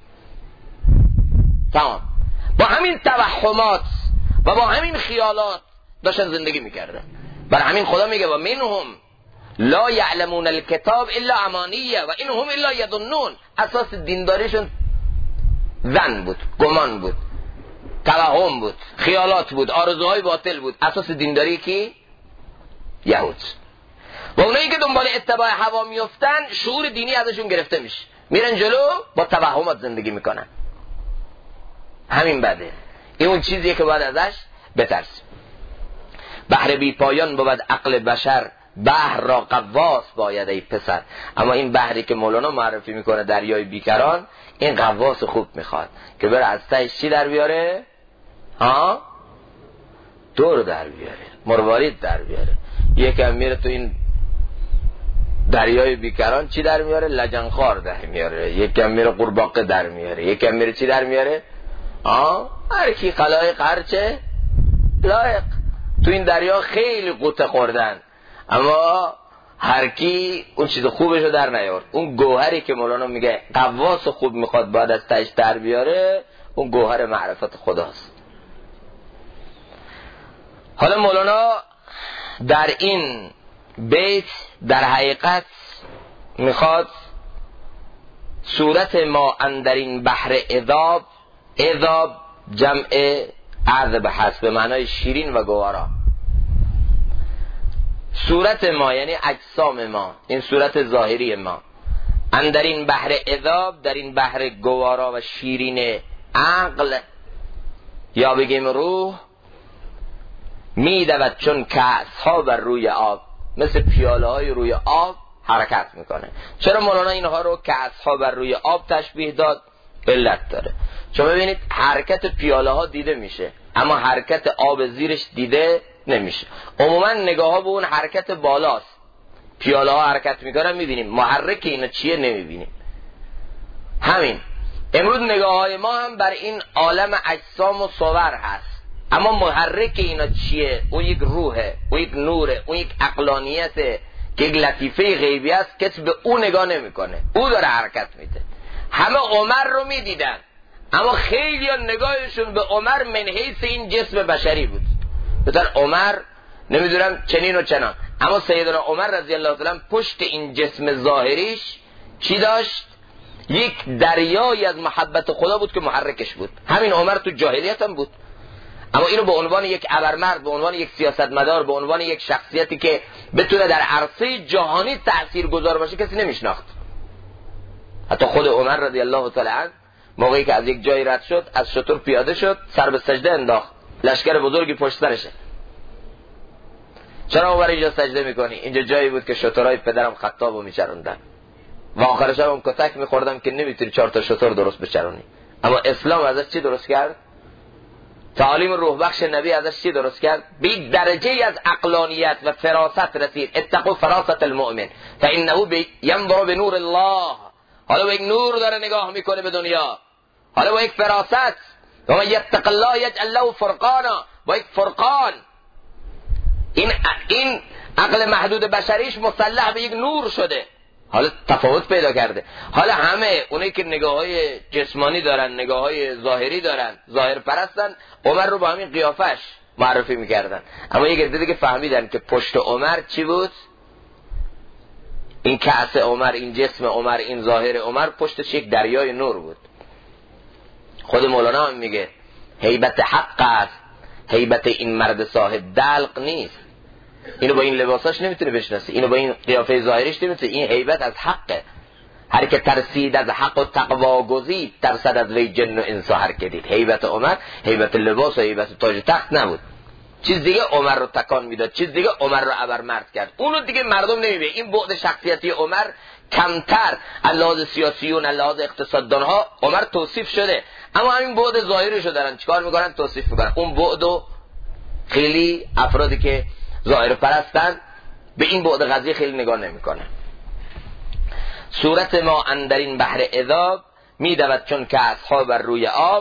تمام. با همین توهمات و با همین خیالات داشتن زندگی میکردن. برای همین خدا میگه و منهم لا یعلمون الکتاب الا امانیه و انهم الا یظنون. اساس دینداریشون ظن بود، گمان بود، توهم بود، خیالات بود، آرزوهای باطل بود. اساس دینداری کی؟ یهود. و اونایی که دنبال اتباع هوا میفتن، شعور دینی ازشون گرفته میشه، میرن جلو، با توهمات زندگی میکنن. همین بده. این اون چیزیه که باید ازش بترسیم. بحر بی پایان بود عقل بشر، بحر را قواس باید ای پسر. اما این بحری که مولانا معرفی میکنه، دریای بیکران، این قواس خوب میخواد که بره از تهش چی در بیاره؟ دور در بیاره، مروارید در بیاره. یکم میره تو این دریای بیکران چی در میاره؟ لجنخوار در میاره. یکم میره قورباغه در میاره. یکم میره چی در میاره؟ هر کی خلایق هرچه لایق. تو این دریا خیلی قوطه خوردن، اما هر کی اون چیز خوبشو در نیارد. اون گوهری که مولانا میگه قواس خوب میخواد باید از تهش در بیاره، اون گوهر معرفت خداست. حالا مولانا در این بیت در حقیقت میخواد صورت ما اندرین بحر عذاب، عذاب جمع عذب هست به معنای شیرین و گوارا. صورت ما یعنی اجسام ما، این صورت ظاهری ما، اندرین بحر عذاب، در این بحر گوارا و شیرین عقل یا بگیم روح، میدود چون کأس‌ها بر روی آب، مثل پیاله های روی آب حرکت میکنه. چرا مولانا اینها رو کأس‌ها بر روی آب تشبیه داد؟ علت داره. چون ببینید حرکت پیاله ها دیده میشه اما حرکت آب زیرش دیده نمیشه. عموما نگاه ها به اون حرکت بالاست، پیاله ها حرکت میکنن میبینیم، محرک اینا چیه نمیبینیم. همین امروز نگاه های ما هم بر این عالم اجسام و صور هست، اما محرک اینا چیه؟ اون یک روحه، اون یک نوره، اون یک عقلانیته که یک لطیفه غیبی است. کسی به اون نگاه نمیکنه، او داره حرکت میده. همه عمر رو میدیدن اما خیلی نگاهشون به عمر من حیث این جسم بشری بود. مثلا عمر نمیدونم چنین و چنان، اما سیدنا عمر رضی الله عنه پشت این جسم ظاهریش چی داشت؟ یک دریایی از محبت خدا بود که محرکش بود. همین عمر تو جاهلیت هم بود، اما اینو به عنوان یک ابرمرد، به عنوان یک سیاستمدار، به عنوان یک شخصیتی که بتونه در عرصه جهانی تاثیرگذار باشه کسی نمیشناخت. حتی خود عمر رضی الله تعالی عنه موقعی که از یک جایی رد شد، از شتر پیاده شد، سر به سجده انداخت، لشکر بزرگی پشت سرشه. چرا عمر اینجا سجده میکنی؟ اینجا جایی بود که شترهای پدرم خطابو میچروندن و آخرش هم کتک میخوردم که نمیتونی 4 تا شتر درست بچرونی. اما اسلام ازش چی درست کرد؟ تعالیم روح بخش نبی ازش چی درست کرد؟ به درجه از عقلانیت و فراست رسید. اتقوا فراست المؤمن فانه ينظر بنور الله. حالا با یک نور داره نگاه میکنه به دنیا، حالا با یک فراست. و من یتق الله یجعل له فرقانا، با یک فرقان. این عقل محدود بشریش مسلح به یک نور شده، حالا تفاوت پیدا کرده. حالا همه اونایی که نگاه‌های جسمانی دارن، نگاه‌های ظاهری دارن، ظاهر پرستن، عمر رو با همین قیافش معرفی میکردن. اما یک عده دیگه فهمیدن که پشت عمر چی بود؟ این کأس عمر، این جسم عمر، این ظاهر عمر، پشتش یک دریای نور بود. خود مولانا هم میگه هیبت حق است، هیبت این مرد صاحب دلق نیست. اینو با این لباساش نمیتونه بشناسه، اینو با این قیافه ظاهریش نمیتونه. این هیبت از حقه. هر که ترسید از حق و تقوا گزید، ترسد از وی جن و انس هر که دید. هیبت عمر هیبت لباس و هیبت تاج تخت نبود. چیز دیگه عمر رو تکان میداد، چیز دیگه عمر رو ابرمرد کرد. اونو دیگه مردم نمیبینه. این بعد شخصیتی عمر کمتر لحاظ سیاسیون، لحاظ اقتصاددان ها عمر توصیف شده، اما همین بعد ظاهریش رو دارن چیکار میکنن؟ توصیف میکنن. اون بعدو خیلی افرادی که ظاهر پرستن به این بعد قضیه خیلی نگاه نمیکنه. صورت ما اندرین بحر عذاب میدود چون که اصحاب بر روی آب،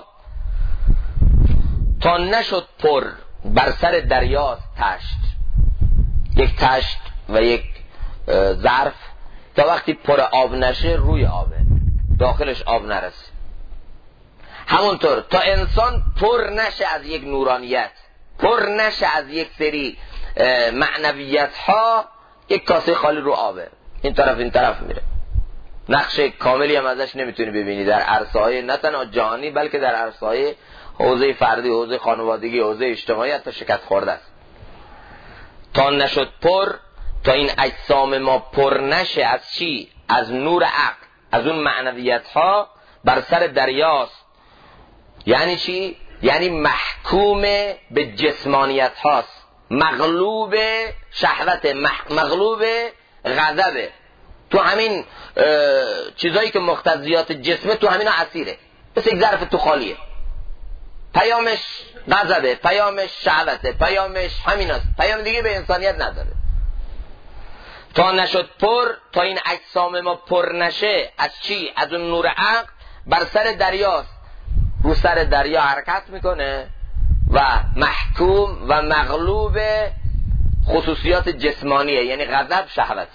تا نشد پر بر سر دریاست تشت. یک تشت و یک ظرف تا وقتی پر آب نشه روی آبه، داخلش آب نرسه. همونطور تا انسان پر نشه از یک نورانیت، پر نشه از یک سری معنویت ها، یک کاسه خالی رو آبه، این طرف این طرف میره. نقش کاملی هم ازش نمیتونی ببینی در عرصه‌های نه تنها جهانی بلکه در عرصه‌های حوزه فردی، حوزه خانوادگی، حوزه اجتماعی حتی شکست خورده است. تا نشد پر، تا این اجسام ما پر نشه از چی؟ از نور عقل، از اون معنویت ها بر سر دریاست. یعنی چی؟ یعنی محکوم به جسمانیت هاست، مغلوب شهوت، مغلوب غضبه. تو همین چیزایی که مقتضیات جسمه تو همینا اسیره، مثل یک ظرف تو خالیه. پیامش غضبه، پیامش شهوته، پیامش همیناست، پیام دیگه به انسانیت نداره. تا نشد پر، تا این اجسام ما پر نشه از چی؟ از اون نور عقل، بر سر دریاست. رو سر دریا حرکت میکنه و محکوم و مغلوب خصوصیات جسمانیه، یعنی غضب، شهوت.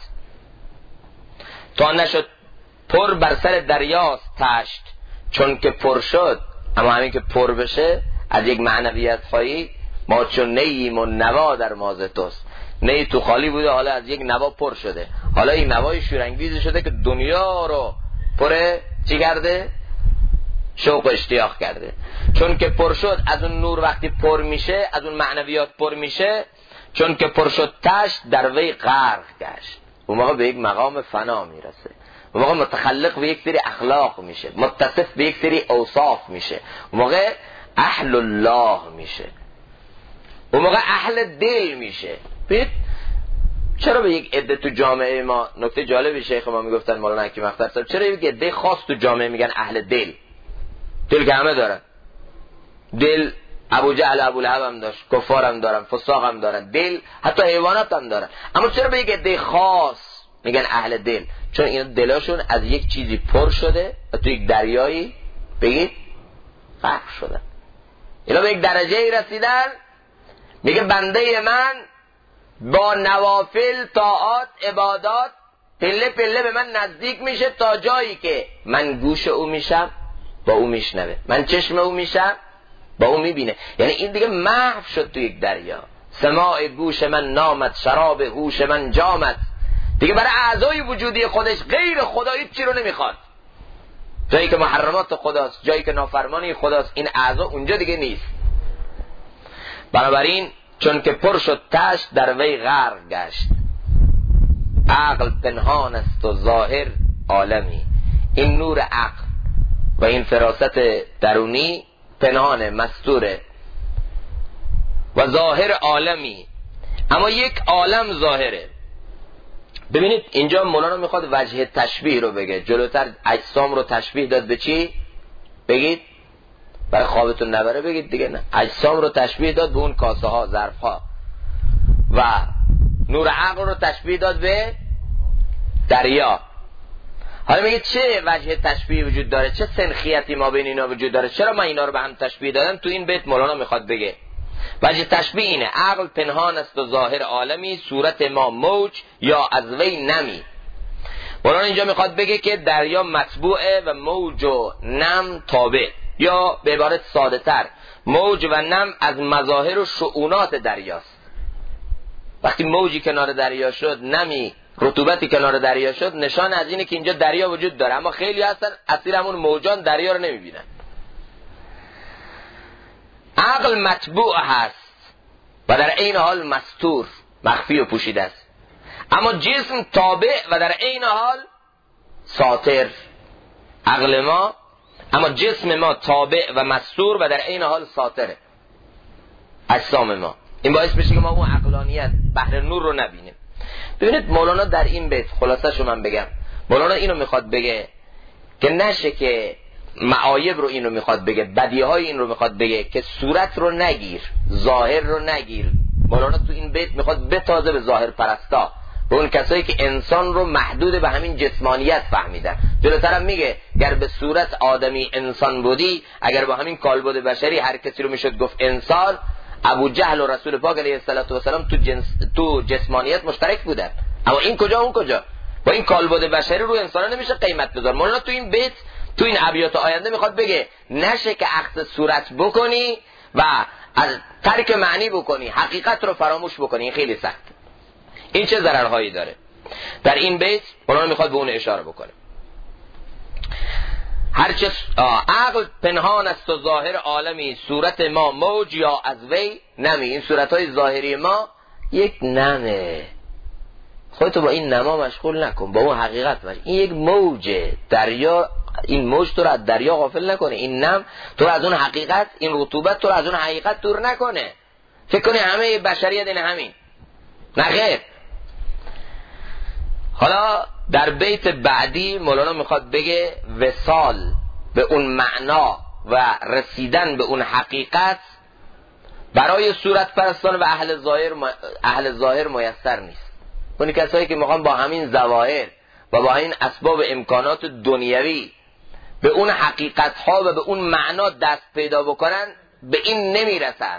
تا نشد پر بر سر دریاست تشت، چون که پر شد. اما همین که پر بشه از یک معنویت هایی، ما چون نییم و نوا در ماز توست. نی تو خالی بوده، حالا از یک نوا پر شده، حالا این نوای شورانگیز شده که دنیا رو پر چی کرده؟ شوق و اشتیاق کرده. چون که پر شد از اون نور، وقتی پر میشه از اون معنویات پر میشه، چون که پر شد تشت در وی غرق گشت. اون موقع به یک مقام فنا میرسه، اون موقع متخلق به یک سری اخلاق میشه، متصف به یک سری اوصاف میشه، اون موقع اهل الله میشه. اون موقع اهل دل میشه. ببین چرا به یک عده تو جامعه ما، نکته جالبی شیخ ما میگفتن مولانا حکیم اختر صاحب، چرا یک عده خاص تو جامعه میگن اهل دل؟ دل که همه دارن. دل ابو جهل ابو لهب هم داشت، کفار هم دارن، فساق هم دارن، دل حتی حیوانات هم دارن. اما چرا به یک عده خاص میگن اهل دل؟ چون اینا دلاشون از یک چیزی پر شده و تو یک دریایی بگید غرق شدن. اینا به یک درجه رسیدن میگه بنده من با نوافل طاعات عبادات پله پله به من نزدیک میشه تا جایی که من گوش او میشم با او میشنوه، من چشم او میشم با او میبینه. یعنی این دیگه محو شد تو یک دریا. سماع گوش من نامت، شراب هوش من جامت. دیگه برای اعضای وجودی خودش غیر خدا هیچ چی رو نمیخواد. جایی که محرمات خداست، جایی که نافرمانی خداست، این اعضا اونجا دیگه نیست. بنابراین چون که پر شد تشت در وی غرق گشت. عقل پنهان است و ظاهر عالمی. این نور عقل و این فراست درونی پنهانه، مستوره و ظاهر عالمی. اما یک عالم ظاهره. ببینید اینجا مولانا میخواد وجه تشبیه رو بگه. جلوتر اجسام رو تشبیه داد به چی؟ بگید برای خوابتون نبره بگید دیگه. نه، اجسام رو تشبیه داد به اون کاسه ها، ظرف ها، و نور عقل رو تشبیه داد به دریا. حالا میگه چه وجه تشبیه وجود داره، چه سنخیتی ما بین اینا وجود داره، چرا من اینا رو به هم تشبیه دادم؟ تو این بیت مولانا میخواد بگه وجه تشبیه اینه: عقل پنهان است و ظاهر عالمی، صورت ما موج یا از وی نمی. مولانا اینجا میخواد بگه که دریا مطبوعه و موج و نم تابع، یا به عبارت ساده تر موج و نم از مظاهر و شؤونات دریاست. وقتی موجی کنار دریا شد، نمی رطوبتی کنار دریا شد، نشان از اینه که اینجا دریا وجود داره. اما خیلی هستن اصیل همون موجان دریا رو نمیبینن. عقل مطبوع هست و در عین حال مستور، مخفی و پوشیده است. اما جسم تابع و در عین حال ساتر. عقل ما، اما جسم ما تابع و مستور و در عین حال ساتره. اجسام ما، این باعث میشه که ما اون عقلانیت بحر نور رو نبینیم. ببینید مولانا در این بیت، خلاصه شو من بگم، مولانا اینو میخواد بگه که نشه که معایب رو اینو میخواد بگه، بدیهای این رو میخواد بگه که صورت رو نگیر، ظاهر رو نگیر. مولانا تو این بیت میخواد بتازه به ظاهر پرستا، به اون کسایی که انسان رو محدود به همین جسمانیت فهمیدن. جلوترم میگه گر به صورت آدمی انسان بودی، اگر با همین کالبد بشری هر کسی رو میشد گفت انسان، ابو جهل و رسول پاک علیه السلام تو جسمانیت مشترک بودن. اما این کجا اون کجا؟ با این کالبد بشری رو انسان نمیشه قیمت بذار. مولانا تو این بیت، تو این ابیات آینده میخواد بگه نشه که عکس صورت بکنی و از ترک معنی بکنی، حقیقت رو فراموش بکنی. این خیلی سخت. این چه ضررهایی داره؟ در این بیت مولانا میخواد به اون اشاره بکنه. هرچه عقل پنهان است و ظاهر عالمی، صورت ما موج یا از وی نمی. این صورتهای ظاهری ما یک نمه. خودتو با این نما مشغول نکن، با اون حقیقت مشغول. این یک موجه، دریا. این موج تو رو از دریا غافل نکنه، این نم تو رو از اون حقیقت، این رطوبت تو رو از اون حقیقت دور نکنه. فکر کنی همه بشریت این همین، نه خیر. حالا در بیت بعدی مولانا میخواد بگه وصال به اون معنا و رسیدن به اون حقیقت برای صورت پرستان و اهل ظاهر میسر نیست. اون کسایی که میخوان با همین ظواهر و با این اسباب امکانات دنیوی به اون حقیقت ها و به اون معنا دست پیدا بکنن، به این نمیرسن،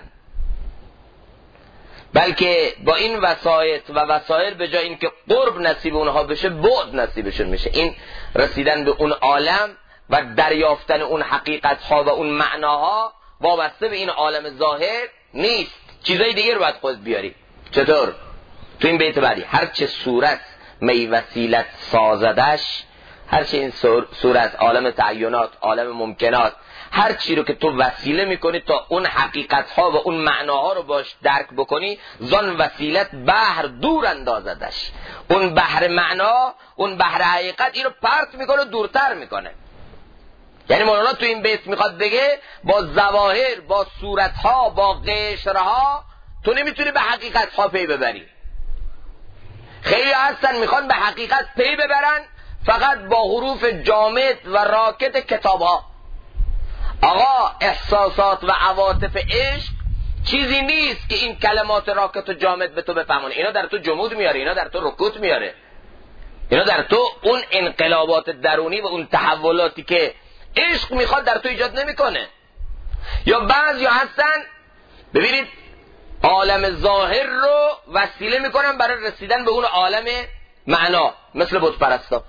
بلکه با این وسایط و وسایل به جای اینکه قرب نصیب اونها بشه، بعد نصیبشون میشه. این رسیدن به اون عالم و دریافتن اون حقیقت ها و اون معناها وابسته به این عالم ظاهر نیست. چیزای دیگه رو باید خود بیاری. چطور؟ تو این بیت بعدی: هرچه صورت می وسیلت سازدش، هرچه این صورت، عالم تعینات، عالم ممکنات، هر چی رو که تو وسیله میکنی تا اون حقیقت ها و اون معناها رو باش درک بکنی، زان وسیلت بحر دور اندازدش. اون بحر معنا، اون بحر حقیقت این رو پرت میکنه، دورتر میکنه. یعنی مولانا تو این بیت میخواد بگه با ظواهر، با صورتها، با قشرها تو نمیتونی به حقیقت ها پی ببری. خیلی هستن میخوان به حقیقت پی ببرن فقط با حروف جامد و راکت کتاب ها. آقا احساسات و عواطف عشق چیزی نیست که این کلمات راکت و جامد به تو بفهمونه. اینا در تو جمود میاره، اینا در تو رکوت میاره، اینا در تو اون انقلابات درونی و اون تحولاتی که عشق میخواد در تو ایجاد نمیکنه. یا بعضی هستن ببینید عالم ظاهر رو وسیله میکنن برای رسیدن به اون عالم معنا، مثل بت پرستا.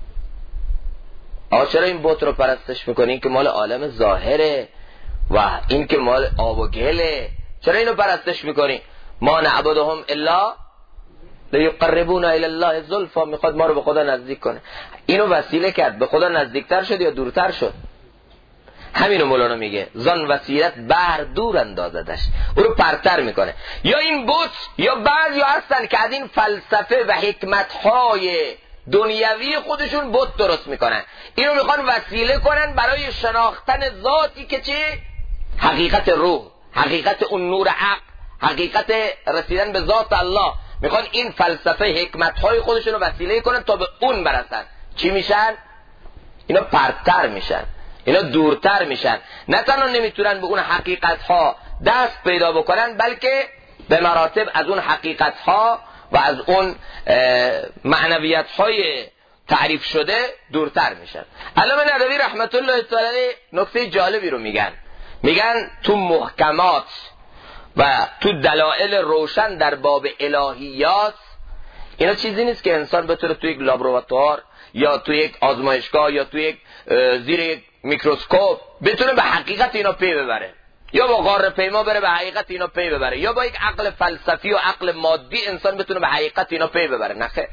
آقا چرا این بت رو پرستش میکنی؟ این که مال عالم ظاهره و این که مال آب و گله، چرا اینو پرستش میکنی؟ ما نعبدهم الا لیقربونا الی الله زلفا، میخواد ما رو به خدا نزدیک کنه. اینو وسیله کرد، به خدا نزدیکتر شد یا دورتر شد؟ همینو مولانا میگه زان وسیلت بر دور اندازدش، او رو پرتر میکنه. یا این بت، یا بعضی هستن که از این فلسفه و حکمتهای دنیوی خودشون بت درست میکنن، اینو میخوان وسیله کنن برای شناختن ذاتی که چه؟ حقیقت روح، حقیقت اون نور عقل، حقیقت رسیدن به ذات الله. میخوان این فلسفه حکمتهای خودشون رو وسیله کنن تا به اون برسن. چی میشن؟ اینا پرتر میشن، اینا دورتر میشن. نه تنها نمیتونن به اون حقیقت ها دست پیدا بکنن، بلکه به مراتب از اون حقیقت ها و از اون معنویت های تعریف شده دورتر میشن. علامه ندوی رحمت الله تعالی نکته جالبی رو میگن تو محکمات و تو دلائل روشن در باب الهیات، اینا چیزی نیست که انسان بتونه تو یک لابراتوار یا تو یک آزمایشگاه یا تو یک زیر یک میکروسکوپ بتونه به حقیقت اینا پی ببره، یا با غار پیما بره به حقیقت اینا پی ببره، یا با یک عقل فلسفی و عقل مادی انسان بتونه به حقیقت اینا پی ببره. نخیر.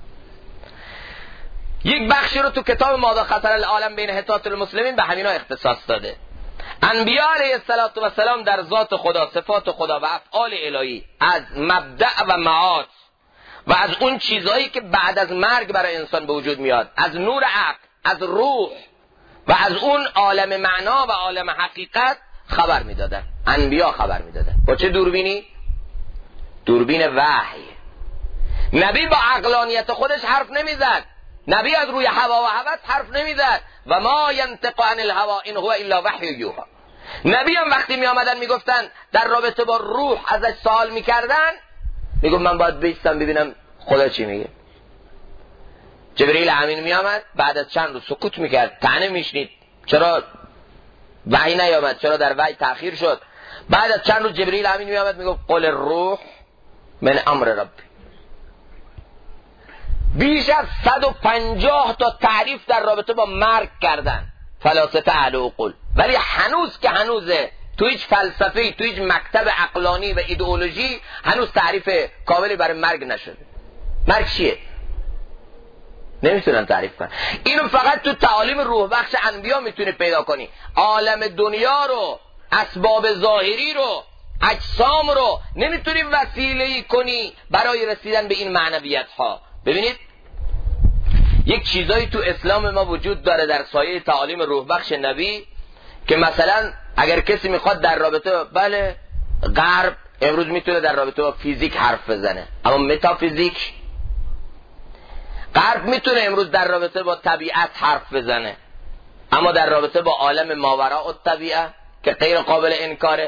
یک بخشی رو تو کتاب ماذا خطر العالم بین حطات المسلمین به همینا اختصاص داده. انبیاء علیه السلام در ذات خدا، صفات خدا و افعال الهی، از مبدأ و معاد و از اون چیزهایی که بعد از مرگ برای انسان به وجود میاد، از نور عقل، از روح و از اون عالم معنا و عالم حقیقت خبر میدادن. انبیاء خبر میدادن. با چه دوربینی؟ دوربین وحی. نبی با عقلانیت خودش حرف نمیزد، نبی از روی هوا و هوس حرف نمیزد. و ما ینطق عن الهوا ان هو الا وحی یوحی. نبی هم وقتی می آمدن میگفتن در رابطه با روح ازش سوال میکردن، میگفت من باید بیستم ببینم خدا چی میگه. جبرئیل امین می آمد بعد از چند روز سکوت میکرد، طعنه میشنید چرا وحی نیامد، چرا در وحی تأخیر شد. بعد از چند روز جبرئیل امین می آمد میگفت قل الروح من امر ربی. بیش از 150 تا تعریف در رابطه با مرگ کردن فلاسفه اهل عقول، ولی هنوز که هنوزه تو هیچ فلسفه‌ای، تو هیچ مکتب عقلانی و ایدئولوژی هنوز تعریف کاملی برای مرگ نشده. مرگ چیه؟ نمیتونن تعریف کنن. اینو فقط تو تعالیم روح بخش انبیا میتونه پیدا کنی. عالم دنیا رو، اسباب ظاهری رو، اجسام رو نمیتونی وسیله کنی برای رسیدن به این معنویت ها. ببینید یک چیزایی تو اسلام ما وجود داره در سایه تعالیم روح بخش نبی، که مثلا اگر کسی میخواد در رابطه بله غرب امروز میتونه در رابطه با فیزیک حرف بزنه، اما متافیزیک، غرب میتونه امروز در رابطه با طبیعت حرف بزنه، اما در رابطه با عالم ماوراء الطبیعه که غیر قابل انکاره،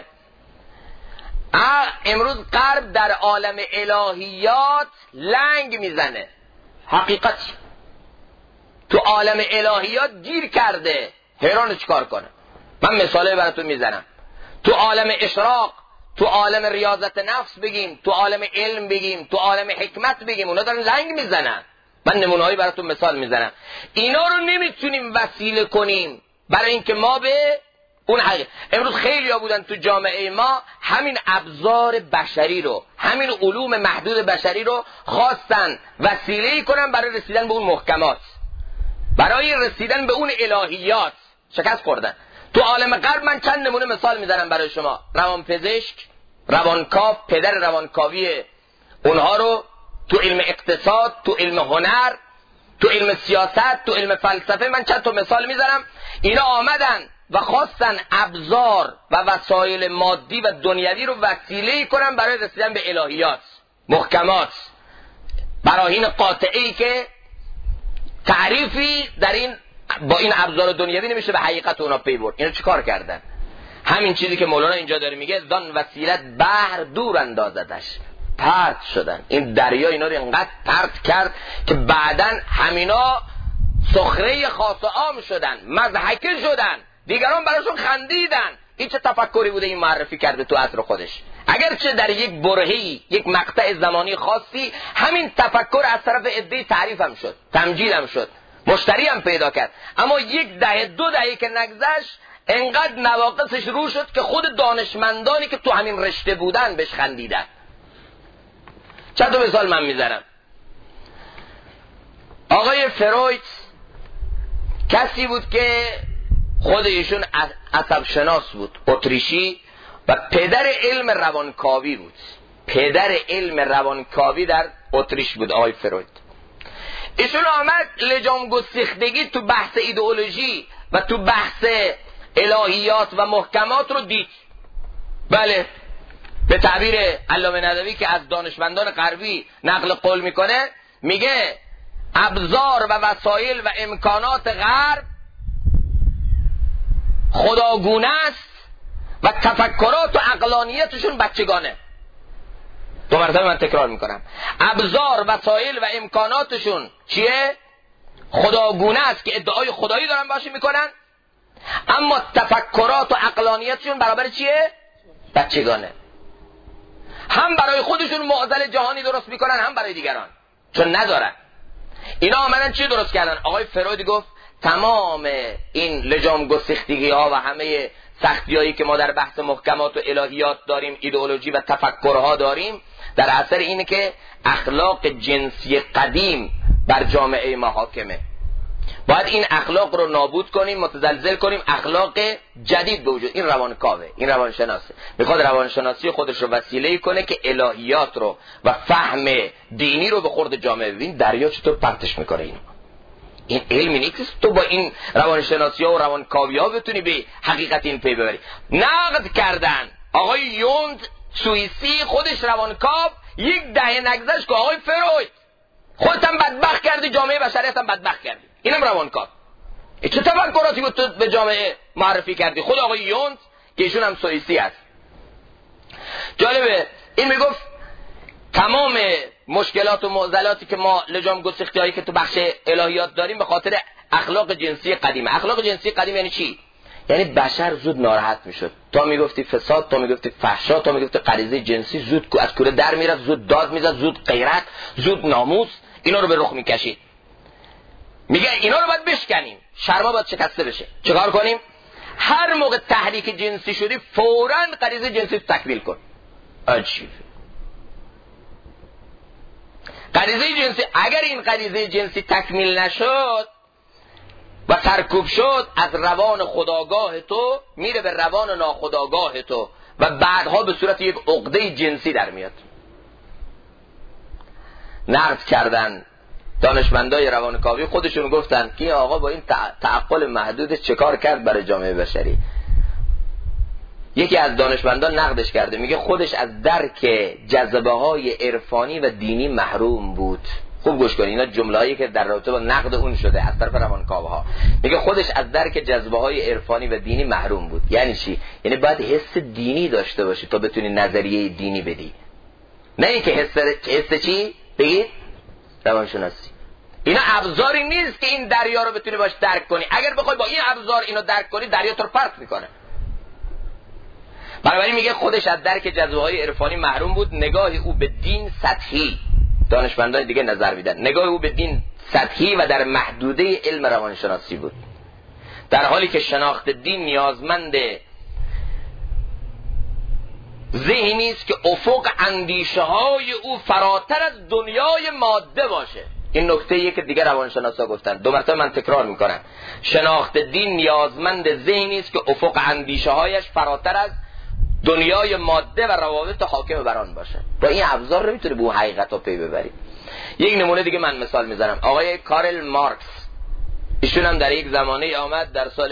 امروز غرب در عالم الهیات لنگ میزنه. حقیقت تو عالم الهیات گیر کرده، حیران چیکار کنه. من مثاله براتون میزنم. تو عالم اشراق، تو عالم ریاضت نفس بگیم، تو عالم علم بگیم، تو عالم حکمت بگیم، اونا دارن لنگ میزنن. من نمونه‌هایی براتون مثال میزنم. اینا رو نمیتونیم وسیله کنیم برای اینکه ما به اون حقیقت. امروز خیلی ها بودن تو جامعه ما همین ابزار بشری رو، همین علوم محدود بشری رو خواستن وسیله کنن برای رسیدن به اون محکمات، برای رسیدن به اون الهیات. شکست خوردن. تو عالم غرب من چند نمونه مثال میزنم برای شما. روانپزشک، روانکاو، پدر روانکاوی اونها رو تو علم اقتصاد، تو علم هنر، تو علم سیاست، تو علم فلسفه من چند تا مثال میزنم. اینا آمدن و خواستن ابزار و وسایل مادی و دنیوی رو وسیله کنن برای رسیدن به الهیات، محکمات، براهین قاطعی که تعریفی در این با این ابزار دنیوی نمیشه به حقیقت اونا پی برد. اینو چیکار کردن؟ همین چیزی که مولانا اینجا داره میگه، زان وسیلت بحر دور اندازدش، پرت شدن. این دریا اینا رو اینقدر پرت کرد که بعداً همینا سخره خاص عام شدن، مضحکه شدن، دیگران براشون خندیدن. این چه تفکری بوده این معرفی کرده تو عصر خودش؟ اگرچه در یک برهه‌ای، یک مقطع زمانی خاصی همین تفکر از طرف عده‌ای تعریف هم شد، تمجید هم شد، مشتری هم پیدا کرد، اما یک دهه دو دهه که نگذشت انقدر نواقصش رو شد که خود دانشمندانی که تو همین رشته بودن بهش خندیدن. چند تا مثال من میذارم. آقای فروید کسی بود که خود ایشون عصب شناس بود، اتریشی، و پدر علم روانکاوی بود. پدر علم روانکاوی در اتریش بود آقای فروید. ایشون آمد لجام گسیختگی تو بحث ایدئولوژی و تو بحث الهیات و محکمات رو دید. بله، به تعبیر علامه ندوی که از دانشمندان غربی نقل قول میکنه، میگه ابزار و وسایل و امکانات غرب خداگونه است و تفکرات و عقلانیتشون بچگانه. دو مرتبه من تکرار میکنم، ابزار، وسایل و امکاناتشون چیه؟ خداگونه است که ادعای خدایی دارن باشی میکنن، اما تفکرات و عقلانیتشون برابر چیه؟ بچگانه. هم برای خودشون معضل جهانی درست میکنن، هم برای دیگران، چون ندارن. اینا آمدن چی درست کردن؟ آقای فروید گفت تمام این لجام گسیختگی ها و همه سختی هایی که ما در بحث محکمات و الهیات داریم، ایدئولوژی و تفکرها داریم، در اثر اینه که اخلاق جنسی قدیم بر جامعه ما حاکمه. باید این اخلاق رو نابود کنیم، متزلزل کنیم، اخلاق جدید به وجود. این روانکاوه، این روانشناسه، میخواد روانشناسی خودش رو وسیله کنه که الهیات رو و فهم دینی رو به خورد جامعه. ببین دریا چطور پرتش میکنه اینو. این علمی نیست تو با این روانشناسی ها و روانکاوی ها بتونی به حقیقت این پی ببری. نقد کردن آقای یوند سوئیسی، خودش روانکاو، یک دهه نگذشت که آقای فروید خودت هم بدبخت کردی، جامعه بشریت هم بدبخت کردی. اینم روانکاو. چه تفکراتی بود تو به جامعه معرفی کردی؟ خود آقای یوند که ایشون هم سوئیسی است. جالبه این میگفت تمام مشکلات و معضلاتی که ما لجام گسیختی هایی که تو بخش الهیات داریم به خاطر اخلاق جنسی قدیمه. اخلاق جنسی قدیم یعنی چی؟ یعنی بشر زود ناراحت میشد. تا میگفتی فساد، تا میگفتی فحشا، تا میگفتی غریزه جنسی، زود از کوره در میرفت، زود داد میزد، زود غیرت، زود ناموس، اینا رو به رخ میکشید. میگه اینا رو باید بشکنیم، شرما باید شکسته بشه. چیکار کنیم؟ هر موقع تحریک جنسی شدی فوراً غریزه جنسی تکمیل کن. عجیب. غریزه جنسی، اگر این غریزه جنسی تکمیل نشد و سرکوب شد، از روان خودآگاه تو میره به روان ناخودآگاه تو و بعدها به صورت یک عقده جنسی در میاد. نقد کردن دانشمندای روانکاوی، خودشون گفتن که آقا با این تعقل محدود چه کار کرد برای جامعه بشری. یکی از دانشمندان نقدش کرده، میگه خودش از درک جذبه های عرفانی و دینی محروم بود. خوب گوش کنید، اینا جمله‌ای که در رابطه با نقد اون شده از طرف روانکاوها. میگه خودش از درک جذبه های عرفانی و دینی محروم بود. یعنی چی؟ یعنی باید حس دینی داشته باشی تا بتونی نظریه دینی بدی، نه اینکه حس چی بگید؟ روانشناسی. اینا ابزاری نیست که این دریا رو بتونی باش درک کنی. اگر بخوای با این ابزار اینو درک کنی، دریا تو رو پرت میکنه. بنابراین میگه خودش از درک جذبه‌های عرفانی محروم بود. نگاه او به دین سطحی، دانشمندان دیگه نظر میدن، نگاه او به دین سطحی و در محدوده علم روانشناسی بود، در حالی که شناخت دین نیازمند ذهنی است که افق اندیشه های او فراتر از دنیای ماده باشه. این نکته که دیگه روانشناسا گفتن، دو مرتبه من تکرار میکنم. شناخت دین نیازمند ذهنی است که افق اندیشه هایش فراتر از دنیای ماده و روابط حاکم بر آن باشه. با این ابزار نمیتونی به اون حقیقت ها پی ببری. یک نمونه دیگه من مثال میزنم. آقای کارل مارکس، ایشون هم در یک زمانه آمد در سال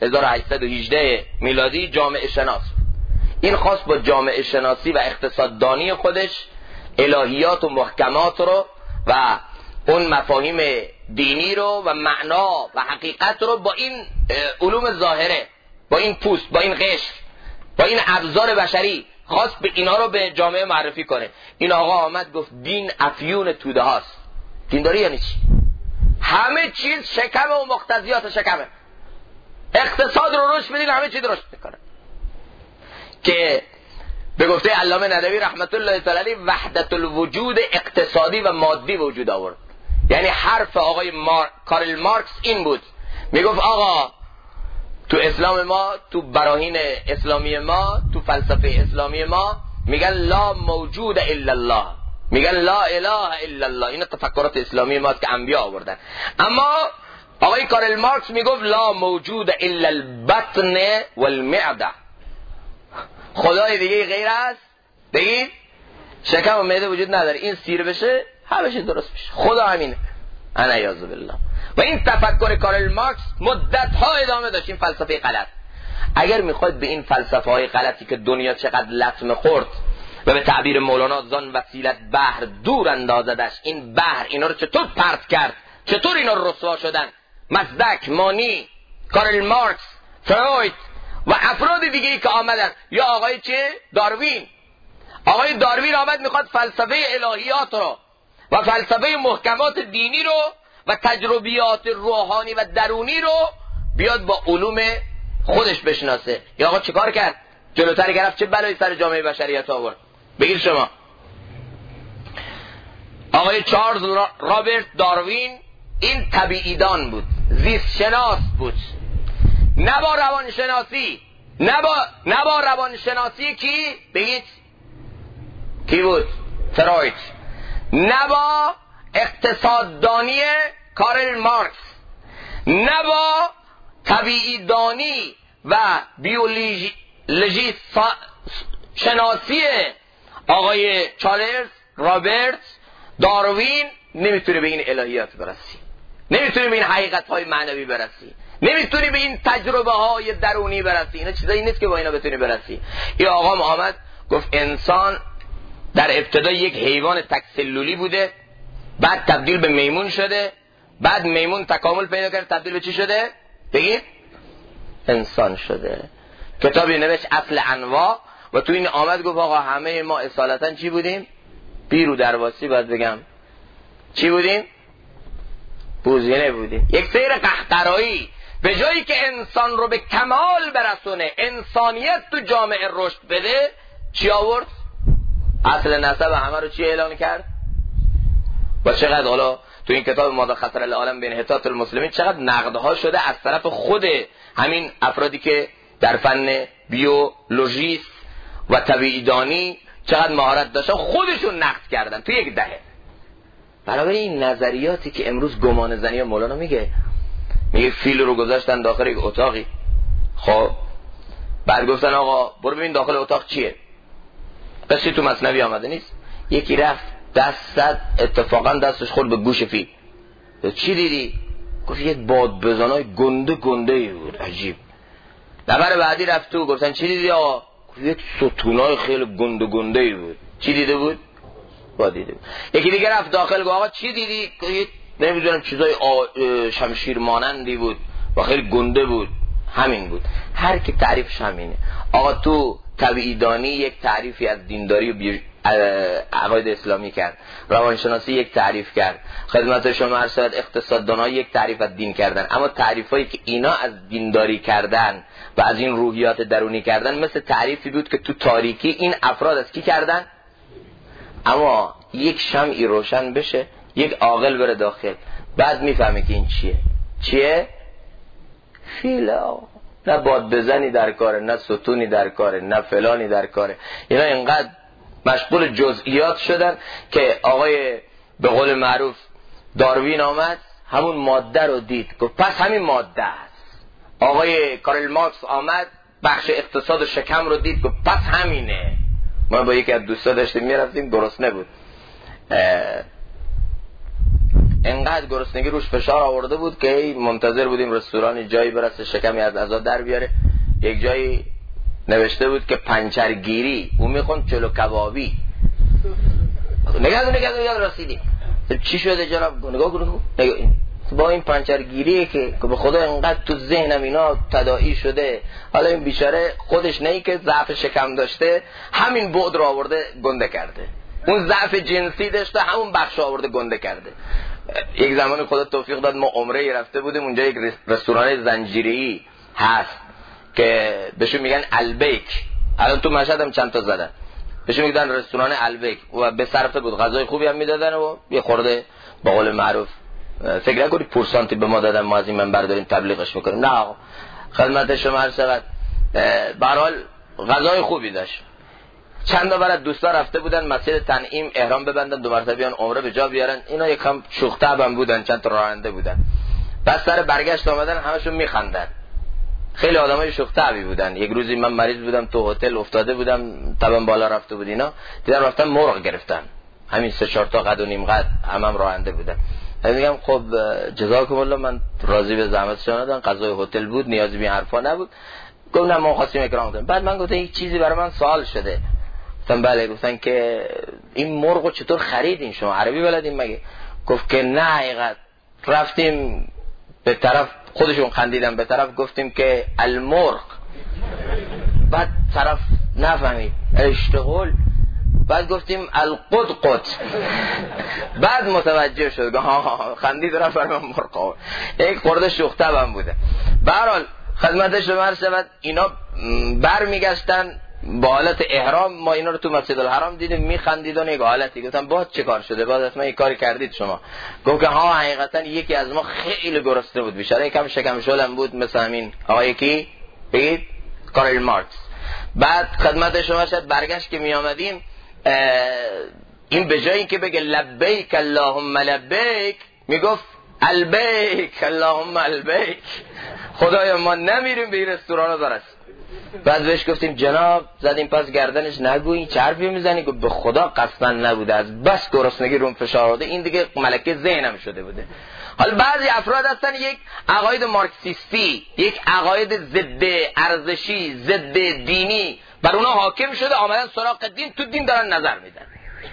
1818 میلادی جامعه شناس. این خواست با جامعه شناسی و اقتصاددانی خودش الهیات و محکمات رو و اون مفاهیم دینی رو و معنا و حقیقت رو با این علوم ظاهره، با این پوست، با این قشر، با این ابزار بشری خواست به اینا رو به جامعه معرفی کنه. این آقا آمد گفت دین افیون توده هاست. دینداری یعنی چی؟ همه چیز شکمه و مقتضیات شکمه. اقتصاد رو رشد بدین همه چیز رشد میکنه. که به گفته علامه ندوی رحمت الله تعالی علیه وحدت الوجود اقتصادی و مادی وجود آورد. یعنی حرف آقای کارل مارکس این بود، میگفت آقا تو اسلام ما، تو براهین اسلامی ما، تو فلسفه اسلامی ما میگن لا موجود الا الله، میگن لا اله الا الله. این تفکرات اسلامی ماست که انبیا آوردن. اما آقای کارل مارکس میگفت لا موجود الا البطن والمعده، خدای دیگه غیر است بگید شکم و معده وجود نداره. این سیر بشه همه چیز درست میشه. خدا همینه. انا یعوذ بالله. و این تفکر کارل مارکس مدت ها ادامه داشت. این فلسفه غلط. اگر میخواید به این فلسفه های غلطی که دنیا چقدر لطمه خورد و به تعبیر مولانا زان وسیلت بحر دور اندازدش، این بحر اینا رو چطور پرت کرد، چطور اینا رو رسوا شدن، مزدک، مانی، کارل مارکس، فروید و افراد دیگه ای که آمدن، یا آقای چه؟ داروین. آقای داروین آمد میخواد فلسفه الهیات رو و فلسفه محکمات دینی رو و تجربیات روحانی و درونی رو بیاد با علوم خودش بشناسه. یا آقا چیکار کرد؟ جلوتر گرفت چه بلایی سر جامعه بشریت آورد. بگیر شما آقای چارلز رابرت داروین این طبیعیدان بود، زیست شناس بود، نه با روانشناسی، نه با روانشناسی کی؟ بگید کی بود؟ فروید. نه با اقتصاددانی کارل مارکس، نه با طبیعیدانی و بیولوژی شناسی آقای چارلز رابرت داروین نمیتونی به این الهیات برسی، نمیتونی به این حقیقت های معنوی برسی، نمیتونی به این تجربه های درونی برسی. اینا چیزایی نیست که با اینا بتونی برسی. این آقا محمد گفت انسان در ابتدا یک حیوان تکسلولی بوده، بعد تبدیل به میمون شده، بعد میمون تکامل پیدا کرد تبدیل به چی شده؟ بگید انسان شده. کتابی نوشت اصل انواع و تو این آمد گفت آقا همه ما اصالتا چی بودیم؟ بیرو درواسی باید بگم چی بودیم؟ بوزینه بودیم. یک سیر قهقرایی. به جایی که انسان رو به کمال برسونه، انسانیت تو جامعه رشد بده، چی آورد؟ اصل نسب همه رو چی اعلان کرد؟ و چقدر حالا تو این کتاب ماذا خسر العالم بانحطاط المسلمین چقدر نقدها شده از طرف خود همین افرادی که در فن بیولوژیست و طبیعیدانی چقدر مهارت داشتن، خودشون نقد کردن تو یک دهه. بنابراین این نظریاتی که امروز گمان زنی مولانا میگه فیل رو گذاشتن داخل یک اتاقی، خب بعد گفتن آقا برو ببین داخل اتاق چیه. قصه تو مثنوی آمده نیست؟ یکی رفت اتفاقا دستش خورد به گوش فیل. چی دیدی؟ گفت یک باد بزنای گنده بود، عجیب. نفر بعدی رفت تو، گفتن چی دیدی آقا؟ گفت یک ستونای خیلی گنده بود. چی دیده بود؟ باد دیده بود. یکی دیگه رفت داخل، گفت آقا چی دیدی؟ گفت نمیدونم چیزای شمشیر مانندی بود و خیلی گنده بود. همین بود. هر کی تعریفش همینه. آقا تو طبیعیدانی یک تعریفی از دینداری و عقاید اسلامی کرد، روانشناسی یک تعریف کرد، خدمت شما عرض شد اقتصاددان‌ها یک تعریف از دین کردن. اما تعریفایی که اینا از دینداری کردن و از این روحیات درونی کردن مثل تعریفی بود که تو تاریکی این افراد از کی کردن. اما یک شمعی روشن بشه، یک عاقل بره داخل، بعد میفهمه که این چیه؟ فیلا. نه باد بزنی در کاره، نه ستونی در کاره، نه فلانی در کاره. اینا اینقدر مشغول جزئیات شدن که آقای به قول معروف داروین آمد همون ماده رو دید، گفت پس همین ماده است. آقای کارل مارکس آمد بخش اقتصاد و شکم رو دید، گفت پس همینه. ما با یکی از دوستا داشتیم میرفتیم، گرسنه بود، انقدر گرسنگی روش فشار آورده بود که منتظر بودیم رستورانی جایی برسه شکمی از عزا در بیاره. یک جایی نوشته بود که پنچرگیری، اون میخوند چلو کبابی. نگاه یاد رسیدیم. چی شده جناب؟ نگاه کن با این پنچرگیریه که به خدا انقدر تو ذهنم اینا تداعی شده. حالا این بیچاره خودش نه که ضعف شکم داشته، همین بعد رو آورده گنده کرده. اون ضعف جنسی داشته، همون بخش آورده گنده کرده. یک زمانی خدا توفیق داد ما عمره رفته بودیم، اونجا یک رستوران زنجیره‌ای هست که بهشون میگن البیک. الان تو مشهد هم چند تا زدن، بهشون میگن رستوران البیک و به صرفه بود، غذای خوبی هم میدادن و یه خورده به قول معروف فکر نکنید پورسانتی به ما دادن ما از این منبر داریم تبلیغش میکنیم. نه خدمت شما هر چقدر به هر حال غذای خوبی داشت. چند تا برات دوستا رفته بودن مسجد تنعیم احرام ببندن، 2 مرتبه بیان عمره به جا بیارن. اینا یکم شوخ طبعم بودن، چند تا راننده بودن. بعد سر برگشت آمدن همشون میخندن. خیلی آدمای شوخ طبعی بودن. یک روزی من مریض بودم تو هتل افتاده بودم، تبم بالا رفته بود، اینا دیدن رفتن مرغ گرفتن، همین 3-4 تا قد و نیم قد، همم راننده بودن. من میگم خب جزاکم الله، من راضی به زحمت شما دادم، غذای هتل بود، نیازی به حرفا نبود. گفتم ما خواستیم اکرام کنیم. بعد من گفتم یک چیزی برای من سوال شده. گفتم بله. گفتن که این مرغو چطور خریدین شما؟ عربی بلدین مگه؟ گفت که نه حقیقت رفتیم به طرف، خودشون خندیدن، به طرف گفتیم که المرغ. بعد طرف نفهمید اشتغال. بعد گفتیم القدقد. بعد متوجه شد، خندید رفت برای من مرغ. یک خورده شوخ طبعم بوده. به هر حال خدمت شما عرض شود اینا برمیگشتن با حالت احرام. ما اینا رو تو مسجد الحرام دیدیم میخندیدن یک حالتی. گفتم باز چه کار شده؟ باز اسما یک کاری کردید شما؟ گفت که ها حقیقتا یکی از ما خیلی گرسنه بود، بیچاره یکم شکم شلم بود مثل همین آقای کی بگید کارل مارکس. بعد خدمت شما شد برگشت که می آمدیم، این به جای اینکه بگه لبیک اللهم لبیک میگفت البیک اللهم البیک. خدایا ما نمیریم به این رستوران برس. بعد بهش گفتیم جناب، زدیم پس گردنش، نگویی چه حرفی میزنی؟ گفت به خدا قصداً نبوده، از بس گرسنگی روم فشار آورده، این دیگه ملکه ذهنم شده بوده. حالا بعضی افراد هستن یک عقاید مارکسیستی، یک عقاید ضد ارزشی، ضد دینی بر اونها حاکم شده، آمدن سراغ دین، تو دین دارن نظر میدن.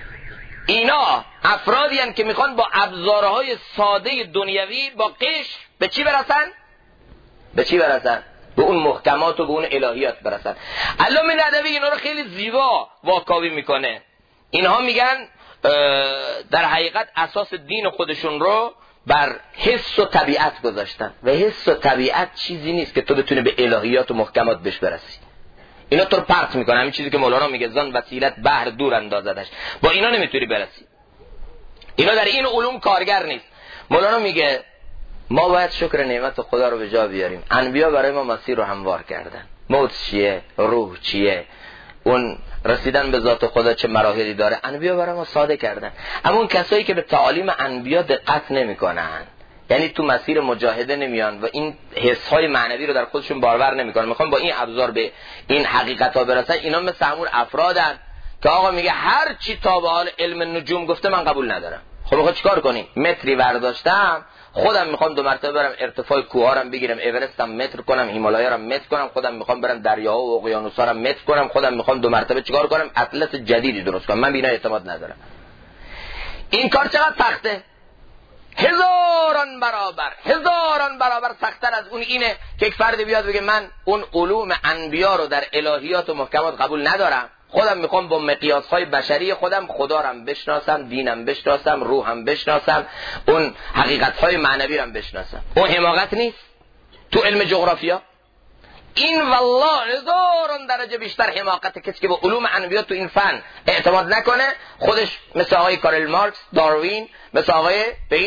اینا افرادی هستن که میخوان با ابزارهای ساده دنیوی با قش به چی برسن؟ به چی برسن؟ به اون محکمات و به اون الهیات برسن. علامه ندوی اینا رو خیلی زیبا واکاوی میکنه. اینها میگن در حقیقت اساس دین خودشون رو بر حس و طبیعت گذاشتن و حس و طبیعت چیزی نیست که تو بتونی به الهیات و محکمات بهش برسی. اینا تو رو پرت میکنه. همین چیزی که مولانا میگه زان وسیلت بحر دور اندازدش، با اینا نمیتونی برسی. اینا در این علوم کارگر نیست. مولانا میگه ما باید شکر نعمت خدا رو به جا بیاریم. انبیا برای ما مسیر رو هموار کردن. موت چیه؟ روح چیه؟ اون رسیدن به ذات خدا چه مراحلی داره؟ انبیا برای ما ساده کردن. اما اون کسایی که به تعالیم انبیا دقت نمیکنن، یعنی تو مسیر مجاهده نمیان و این حس‌های معنوی رو در خودشون بارور نمیکنن، میخوان با این ابزار به این حقیقت‌ها برسن، اینا مثل همون افرادن که آقا میگه هر چی تا به حال علم نجوم گفته من قبول ندارم. خب میخواد چیکار کنی؟ متری برداشتم، خودم میخوام 2 مرتبه برم ارتفاع کوهارم بگیرم، اورستم متر کنم، هیمالایا رو متر کنم، خودم میخوام برم دریاها و اقیانوس‌ها رو متر کنم، خودم میخوام 2 مرتبه چیکار کنم؟ اطلس جدیدی درست کنم. من به اینا اعتماد ندارم. این کار چقدر سخته؟ هزاران برابر سخت‌تر از اون اینه که یک فرد بیاد بگه من اون علوم انبیا رو در الهیات و محکمات قبول ندارم، خودم میخوام با مقیاس‌های بشری خودم خدا رو بشناسم، دینم بشناسم، روحم بشناسم، اون حقیقت‌های معنوی رو بشناسم. اون حماقت نیست تو علم جغرافیا؟ این والله 1000 درجه بیشتر حماقت کسی که به علوم انبیا تو این فن اعتماد نکنه، خودش مثل آقای کارل مارکس، داروین، مثل آقای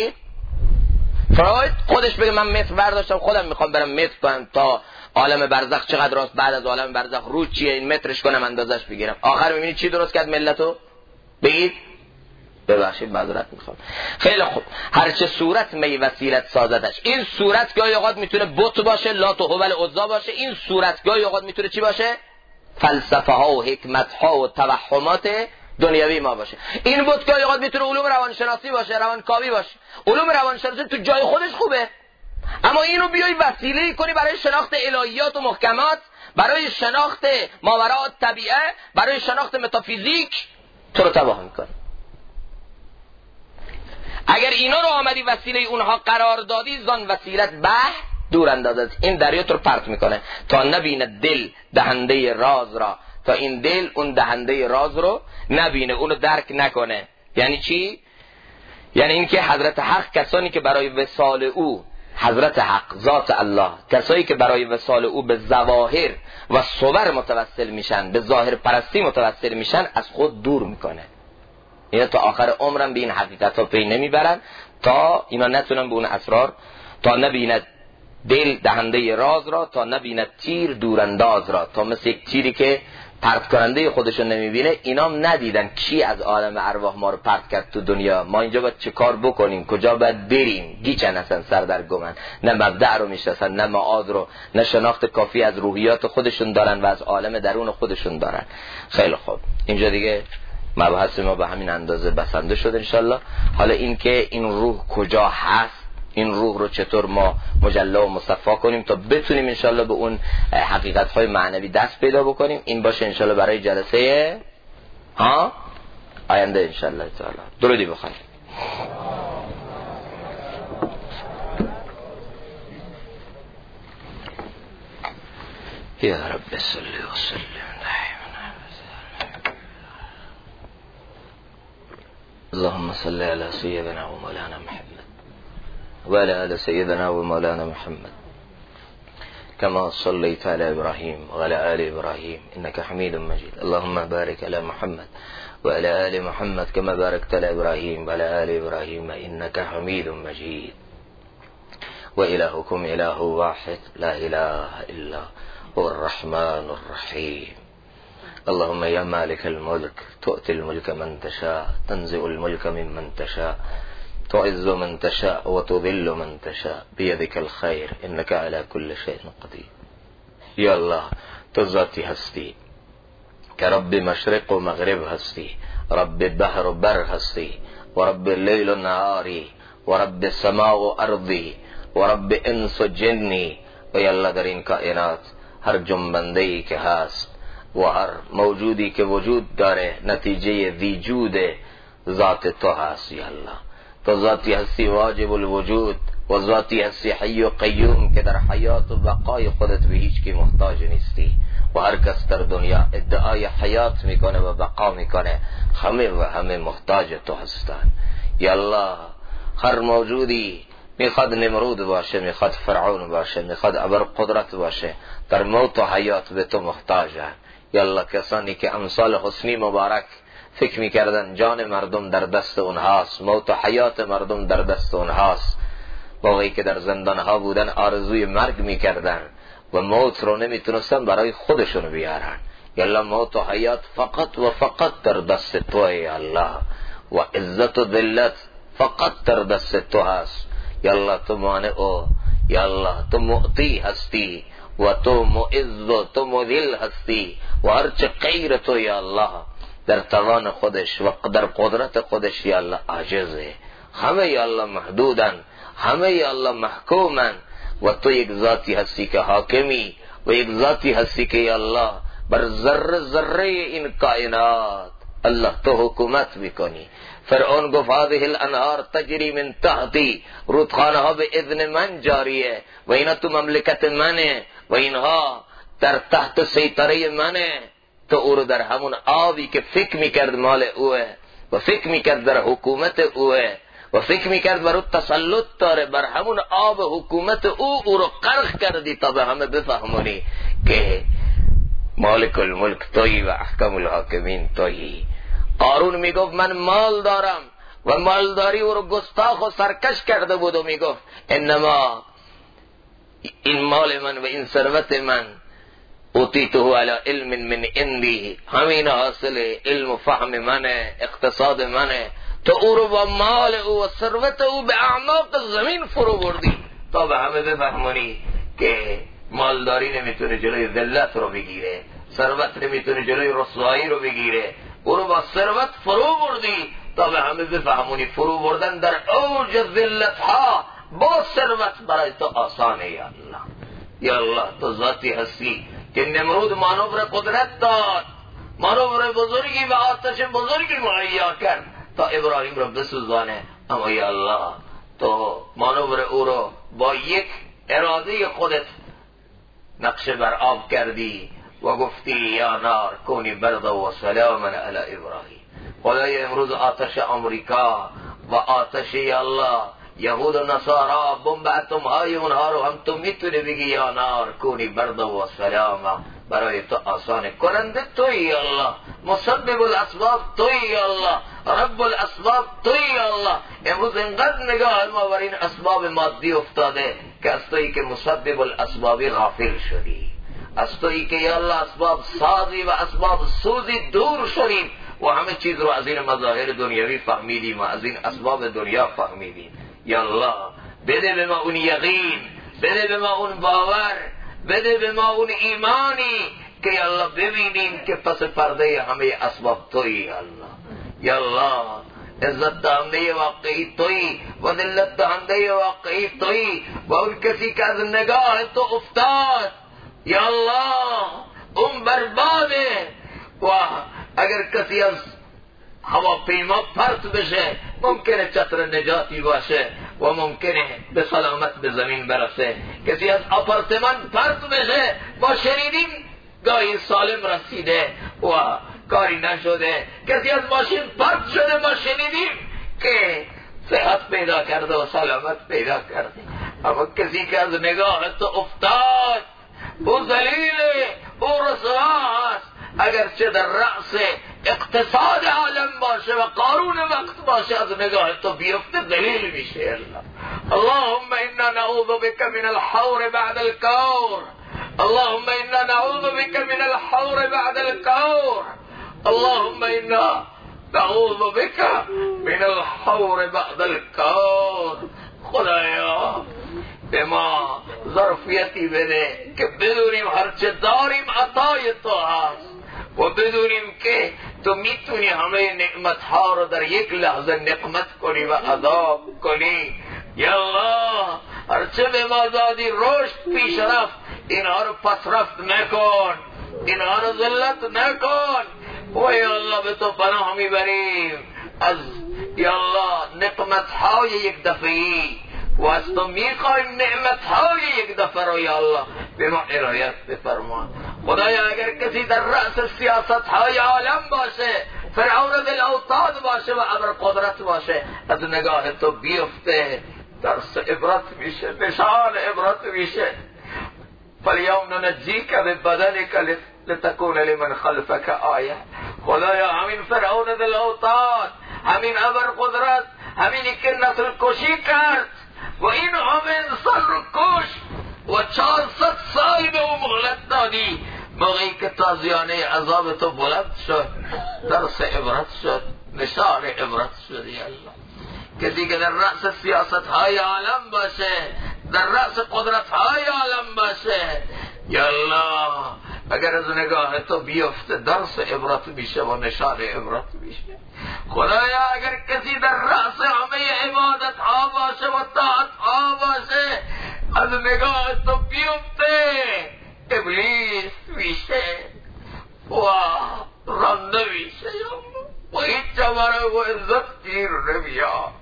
فروید خودش بگه من متر برداشتم، خودم میخوام برم متر کنم تا عالم برزخ چقدر راست، بعد از عالم برزخ رو چیه، این مترش کنم اندازش بگیرم. آخر میبینی چی درست کرد ملتو؟ بگید ببخشید معذرت میخوام. خیلی خوب، هر چه صورت می وسیلت سازدش. این صورت گاهی اوقات میتونه بت باشه، لات و هبل عزا باشه. این صورت گاهی اوقات میتونه چی باشه؟ فلسفه ها و حکمت ها و توهمات دنیوی ما باشه. این بود که اوقات میتونه علوم روانشناسی باشه، روانکاوی باشه. علوم روانشناسی تو جای خودش خوبه، اما اینو بیای وسیله کنی برای شناخت الهیات و محکمات، برای شناخت ماوراء طبیعه، برای شناخت متافیزیک، تو رو تباه میکنه. اگر اینا رو آمدی وسیله اونها قرار دادی، زان وسیلت دور اندازد، این دریا تو رو پرت میکنه تا نبینه دل دهنده راز را، تا این دل اون دهنده راز رو نبینه، اونو درک نکنه. یعنی چی؟ یعنی اینکه حضرت حق، کسانی که برای وصال او، حضرت حق ذات الله، کسایی که برای وصال او به ظواهر و صور متوسل میشن، به ظاهر پرستی متوسل میشن، از خود دور میکنه. اینا تا آخر عمرم به این حقیقت ها پی نمیبرن، تا اینا نتونن به اون اسرار، تا نبیند دل دهنده راز را، تا نبیند تیر دورانداز را، تا مثل یک تیری که پرت کننده خودشون نمیبینه. اینام ندیدن کی از عالم ارواح ما رو پرت کرد تو دنیا، ما اینجا باید چه کار بکنیم، کجا باید بریم، گیچن اصلا سر در گمن، نه مبدأ رو میشناسن، نه معاد رو، نه شناخت کافی از روحیات خودشون دارن و از عالم درون خودشون دارن. خیلی خوب، اینجا دیگه مباحث ما به همین اندازه بسنده شد انشالله. حالا این که این روح کجا هست، این روح رو چطور ما مجلا و مصفا کنیم تا بتونیم انشالله به اون حقیقت‌های معنوی دست پیدا بکنیم، این باشه انشالله برای جلسه آینده انشالله تعالی. درودی بخواید. یا رب صل و سلم اللهم صل على سيدنا ومولانا محمد وعلى آل سيدنا ومولانا محمد كما صليت على إبراهيم وعلى آل إبراهيم إنك حميد مجيد. اللهم بارك على محمد وعلى آل محمد كما باركت على إبراهيم وعلى آل إبراهيم إنك حميد مجيد. وإلهكم إله واحد لا إله إلا هو الرحمن الرحيم. اللهم يا مالك الملك تؤتي الملك من تشاء، تنزع الملك ممن تشاء، تعز من تشاء وتذل من تشاء، بيدك الخير إنك على كل شيء قدير. یا الله تو ذاتی هستی که رب مشرق و مغرب هستی، رب بحر و بر هستی، و رب لیل و نهاری، و رب سماء و ارضی، و رب انس و جنی. و یا الله در این کائنات هر جنبنده‌ای که هست و هر موجودی که وجود داره نتیجه وجود ذات تو هست. یا الله تو ذاتی هستی واجب الوجود و ذاتی هستی حی و قیوم که در حیات و بقای خودت به هیچ کی محتاج نیستی، و هر کس در دنیا ادعای حیات میکنه و بقا میکنه، همه محتاج تو هستن. یا الله هر موجودی میخواد نمرود باشه، میخواد فرعون باشه، میخواد ابر قدرت باشه، در موت و حیات به تو محتاجه. یا الله کسانی که امثال حسنی مبارک فکر میکردن جان مردم در دست اونهاست، موت و حیات مردم در دست اونهاست، موقعی که در زندانها بودن آرزوی مرگ میکردن و موت رو نمیتونستن برای خودشون بیارن. یا الله موت و حیات فقط و فقط در دست توه. یا الله و عزت و ذلت فقط در دست تو هست. یا الله تو مانع، یا الله تو معطی هستی و تو معز و تو مذل هستی، و هرچه غیر تو یا الله در توان خودش و در قدرت خودش یا الله عاجزه. همه یا الله محدودن، همه یا الله محکومن، و تو یک ذاتی هستی که حاکمی، و یک ذاتی هستی که یا الله بر ذره ذره این کائنات الله تو حکومت میکنی. فرعون گفت هذه الانهار تجری من تحتی، رودخانه ها به اذن من جاریه و اینا تو مملکت منه و اینها در تحت سیطره منه. تو او رو در همون آبی که فکر میکرد مال اوه و فکر میکرد در حکومت اوه و فکر میکرد بر او تسلط داره، بر همون آب حکومت او رو غرق کردی تا به همه بفهمونی که مالک الملک تویی و احکم الحاکمین تویی. قارون میگفت من مال دارم و مالداری او رو گستاخ و سرکش کرده بود و میگفت انما این مال من و این ثروت من اوتیته علی علم من عندی، همین حاصل علم و فهم منه، اقتصاد منه. تو او رو با مال او و ثروت او به اعماق زمین فرو بردی تا به همه بفهمونی که مالداری نمیتونه جلوی ذلت رو بگیره، ثروت نمیتونه جلوی رسوایی رو بگیره، او رو با ثروت فرو بردی تا به همه بفهمونی فرو بردن در اوج ذلت ها با ثروت برای تو آسانه. یا الله، یا الله، تو ذاتی هستی که نمرود مانور قدرت داد، مانور بزرگی و آتش بزرگی مهیا کرد تا ابراهیم رو بسوزانه، اما یا الله تو مانور او رو با یک اراده خودت نقش بر آب کردی و گفتی یا نار کونی برد و سلاما علی ابراهیم. خدای امروز آتش امریکا و آتش یا الله یهود و نصارا، بمب اتم های اونها رو هم تو میتونی بگی یا نار کونی برد و سلاما، برای تو آسان کننده توی یا الله، مسبب الاسباب توی یا الله، رب الاسباب توی یا الله. امروز انقدر نگاه ما بر این اسباب مادی افتاده که از تویی که مسبب الاسبابی غافل شدی، از تویی که یا الله اسباب سازی و اسباب سوزی دور شدیم و همه چیز رو از این مظاهر دنیوی فهمیدیم و از این اسباب دنیا فهمیدیم. یا الله بده به ما اون یقین، بده به ما اون باور، بده به ما اون ایمانی که یا الله ببینیم که پس پرده همه اسباب تویی. یا الله، یا الله عزت دهنده واقعی تویی و ذلت دهنده واقعی تویی و اون کسی که از نگاه تو افتاد یا الله اون برباده. و اگر کسی از هواپیما پرت بشه ممکنه چتر نجاتی باشه و ممکنه به سلامت به زمین برسه. کسی از آپارتمان پرت بشه ما شنیدیم گاهی سالم رسیده و کاری نشده، کسی از ماشین پرت شده ما شنیدیم که صحت پیدا کرده و سلامت پیدا کرده. اما کسی که از نگاه تو افتاد او ذلیله، او رسواست، اگرچه در رأس اقتصاد عالم باشه و قارون وقت باشه از نگاه تو بیفته ذلیل میشه. اللهم انا نعوذ بك من الحور بعد الكور، اللهم انا نعوذ بك من الحور بعد الكور، اللهم انا نعوذ بك من الحور بعد الكور. خدایا به ما ظرفیتی بده که بدونیم هرچه داریم عطای تو هست و بدونیم که تو میتونی همه نعمتها رو در یک لحظه نقمت کنی و عذاب کنی. یا الله هرچه به ما دادی رشد پیشرفت اینها رو پسرفت نکن، اینها رو ذلت نکن. و یا الله به تو پناه میبریم از یا الله نقمتهای یک دفعی و از تو میخوایم نعمتهای یک دفعه رو یا الله به ما عنایت بفرما. خدایا اگر کسی در رأس سیاستهای عالم باشه، فرعون ذی الاوتاد باشه و ابر قدرت باشه، از نگاه تو بیفته درس عبرت میشه، نشان عبرت میشه. فالیوم ننجیک ببدنک لتکون لمن خلفک آیه. خدایا همین فرعون ذی الاوتاد، همین ابر قدرت، همینی که نسل کشی کرد و این همه انسان رو کش و 400 سال به اون مهلت دادی، موقعی که تازیانه عذاب تو بلند شد درس عبرت شد، نشان عبرت شد. یا الله کسی که در رأس سیاست های عالم باشه، در رأس قدرت های عالم باشه، یا الله اگر از نگاه تو بیفته درس عبرت میشه و نشان عبرت میشه. خدایا اگر کسی در رأس همه عبادت ها باشه و طاعت ها باشه، از نگاه تو بیفته ابلیس میشه و رنده میشه و هیچ برای و عزت گیر نمیاد.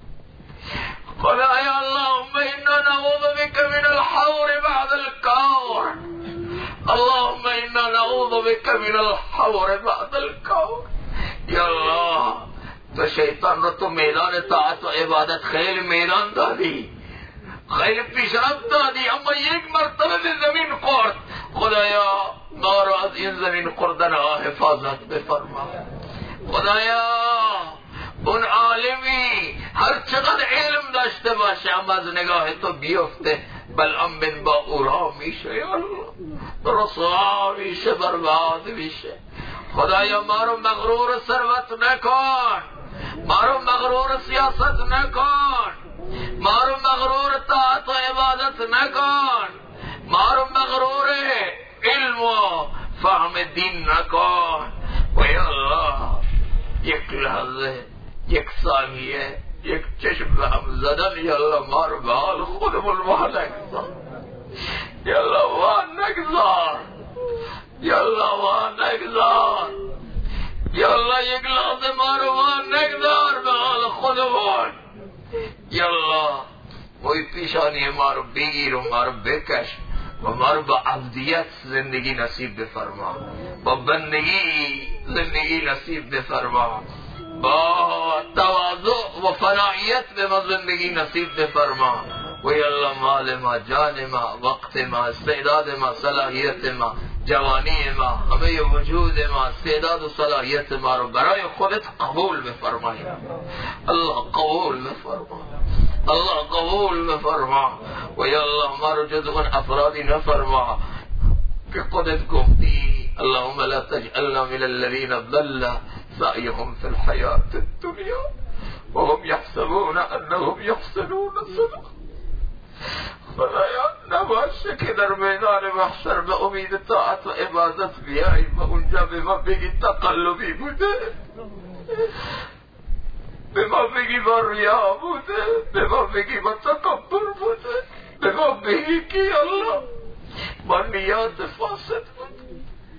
خدایا اللهم انا نعوذ بك من الحور بعد الكور، اللهم انا نعوذ بك من الحور بعد الكور. یا الله تو شیطان رو تو میدان طاعت و عبادت خیلی میدان دادی، خیلی پیشرفت دادی، اما یک مرتبه به زمین خورد. خدایا ما رو از این زمین خوردن ها حفاظت بفرما. خدایا اون عالمی هر چقدر علم داشته باشه اما از نگاه تو بیفته بلعام بن باورا میشه، یا الله رسوا میشه، برباد میشه. خدایا ما رو مغرور ثروت نکن، ما رو مغرور سیاست نکن، ما رو مغرور طاعت و عبادت نکن، ما رو مغرور علم و فهم دین نکن. و و یا الله یک لحظه، یک ثانیه، یک چشم به هم زدن یا الله ما رو به حال خودمون واه نگذار، یا الله واه نگذار، یا الله واه نگذار، یا الله یک لحظه ما رو واه نگذار به حال خودمون، یا الله وی پیشانی ما رو بگیر و ما رو بکش و ما رو با عبدیت زندگی نصیب بفرما، با بندگی زندگی نصیب بفرما، با تواضع و فناعیت به ما زندگی نصیب بفرما. و یا الله مال ما، جان ما، وقت ما، استعداد ما، صلاحیت ما، جوانی ما، همه وجود ما، استعداد و صلاحیت ما رو برای خودت قبول بفرمای. الله قبول بفرما، الله قبول بفرما. و یا الله ما رو جز اون افرادی نفرما که خودت گفتی اللهم لا تجعلنا من الذين ضل سعيهم في الحياة الدنيا وهم يحسبون انهم يحسنون صنعا. خدایا نباشه که در میدان محشر به امید طاعت و عبادت بیاییم و اونجا به ما بگی تقلبی بوده، به ما بگی با ریا بوده، به ما بگی با تکبر بوده، به ما بگی که الله با نیات فاسد بود.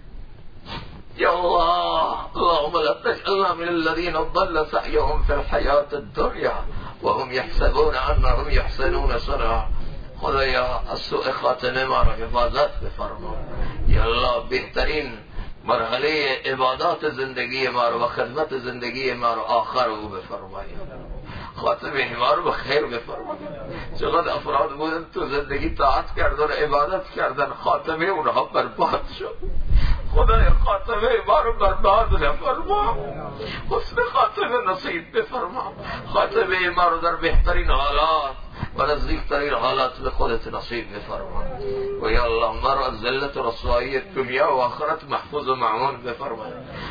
یا الله اللهم لا تجعلنا من الذين ضل سعيهم في الحياة الدنيا وهم يحسبون انهم يحسنون صنعا. خدایا از سوء خاتمه ما را حفاظت بفرما. یا الله بهترین مرحله عبادات زندگی ما رو و خدمت زندگی ما رو آخر او بفرمایی. خاتمه ما رو به خیر بفرمایی. چقدر افراد بودن تو زندگی طاعت کردن عبادت کردن، خاتمه اونها برباد شد. خدای خاتمه ما رو برباد نفرما، حسن خاتمه نصیب بفرما. خاتمه ما رو در بهترین حالات و نزدیکترین حالات به خودت نصیب بفرما. و یا الله ما رو از ذلت و رسوایی دنیا و آخرت محفوظ و معمون بفرما.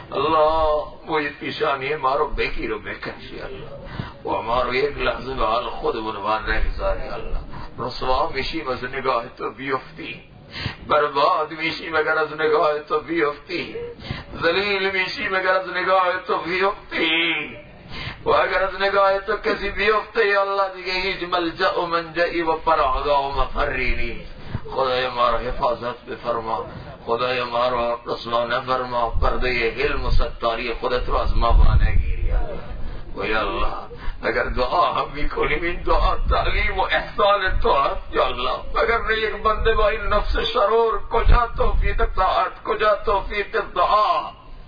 الله موی پیشانی ما رو بگیر و بکشی الله، و ما رو یک لحظه به حال خودمون وان نگذاری الله. رسوا میشیم از نگاه تو بیفتی، برباد میشیم اگر از نگاه تو بیفتی، ذلیل میشیم اگر از نگاه تو بیفتی، و اگر از نگاه تو کسی بیفته یا الله دیگه هیچ ملجأ و منجئی و پناهگاه و مفری نیست. خدای ما رو حفاظت بفرما، خدای ما رو رسوا نفرما، پرده علم و ستاری خودت رو از ما نگیری الله. و یا الله اگر دعا هم میکنیم این دعا تعلیم و احسان تو هست یا الله، اگر یک بنده با این نفس شرور کجا توفیق طاعت، کجا توفیق دعا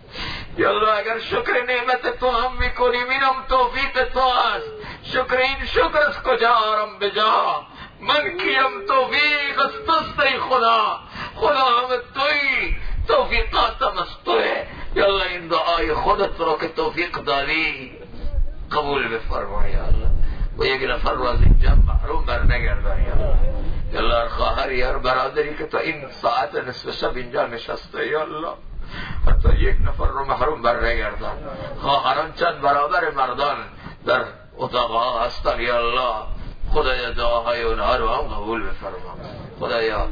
یا الله. اگر شکر نعمت تو هم میکنیم اینم توفیق تو هست، شکر این شکر از کجا آرم بجا، من کیم توفیق از توست ای خدا، خدا هم توی، توفیقاتم از توی یا الله. این دعای خودت رو که توفیق داری قبول بفرما یا الله، و یک نفر رو از این جمع محروم بر نگردان یا الله. یا الله هر خواهری هر برادری که تا این ساعت نصف شب اینجا نشسته یا الله، حتی یک نفر رو محروم بر نگردان. خواهران چند برابر مردان در اتاقها هستن یا الله، خدایا دعاهای اونها رو هم قبول بفرما. خدایا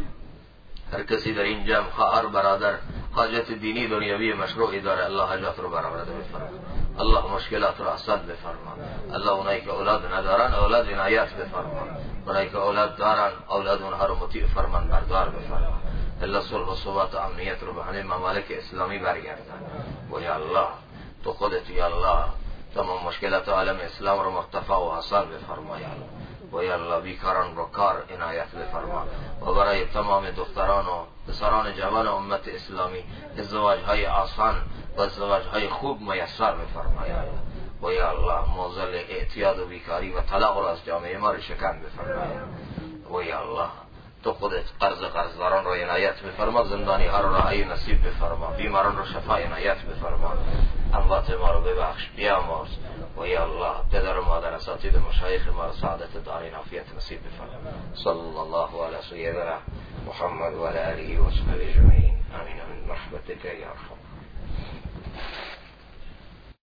هر کسی در این جمع خواهر برادر حاجت دینی دنیوی مشروعی داره، الله حاجات رو برآورده بفرما. الله مشکلات رو حسن بفرما. الله اونایی که اولاد ندارن اولاد عنایت بفرما، اونایی که اولاد دارن اولاد اونها رو مطیع فرمان بردار بفرما. الله صلح و ثبات و امنیت رو به همه ممالک اسلامی برگردن. و یا الله تو خودت یا الله تمام مشکلات عالم اسلام رو مرتفع و حسن بفرما یا الله. و یا الله بیکاران رو کار عنایت بفرما، و برای تمام دختران و پسران جوان امت اسلامی ازدواج های آسان و ازدواج های خوب میسر بفرما یا الله. و یا الله موزل اعتیاد و بیکاری و طلاق رو از جامعه ما رو شکن بفرما. و یا الله تو خودت قرضداران رو عنایت بفرما، زندانی ها رو رهایی نصیب بفرما، بیماران رو شفا عنایت بفرما، اموات ما رو ببخش بیامرز. و یا الله پدر و مادر اساتید مشایخ ما رو سعادت دارین عافیت نصیب بفرما. صلی الله علی سیدنا محمد و علی آله و صحبه اجمعین. آمین. من رحمتک یا ارحم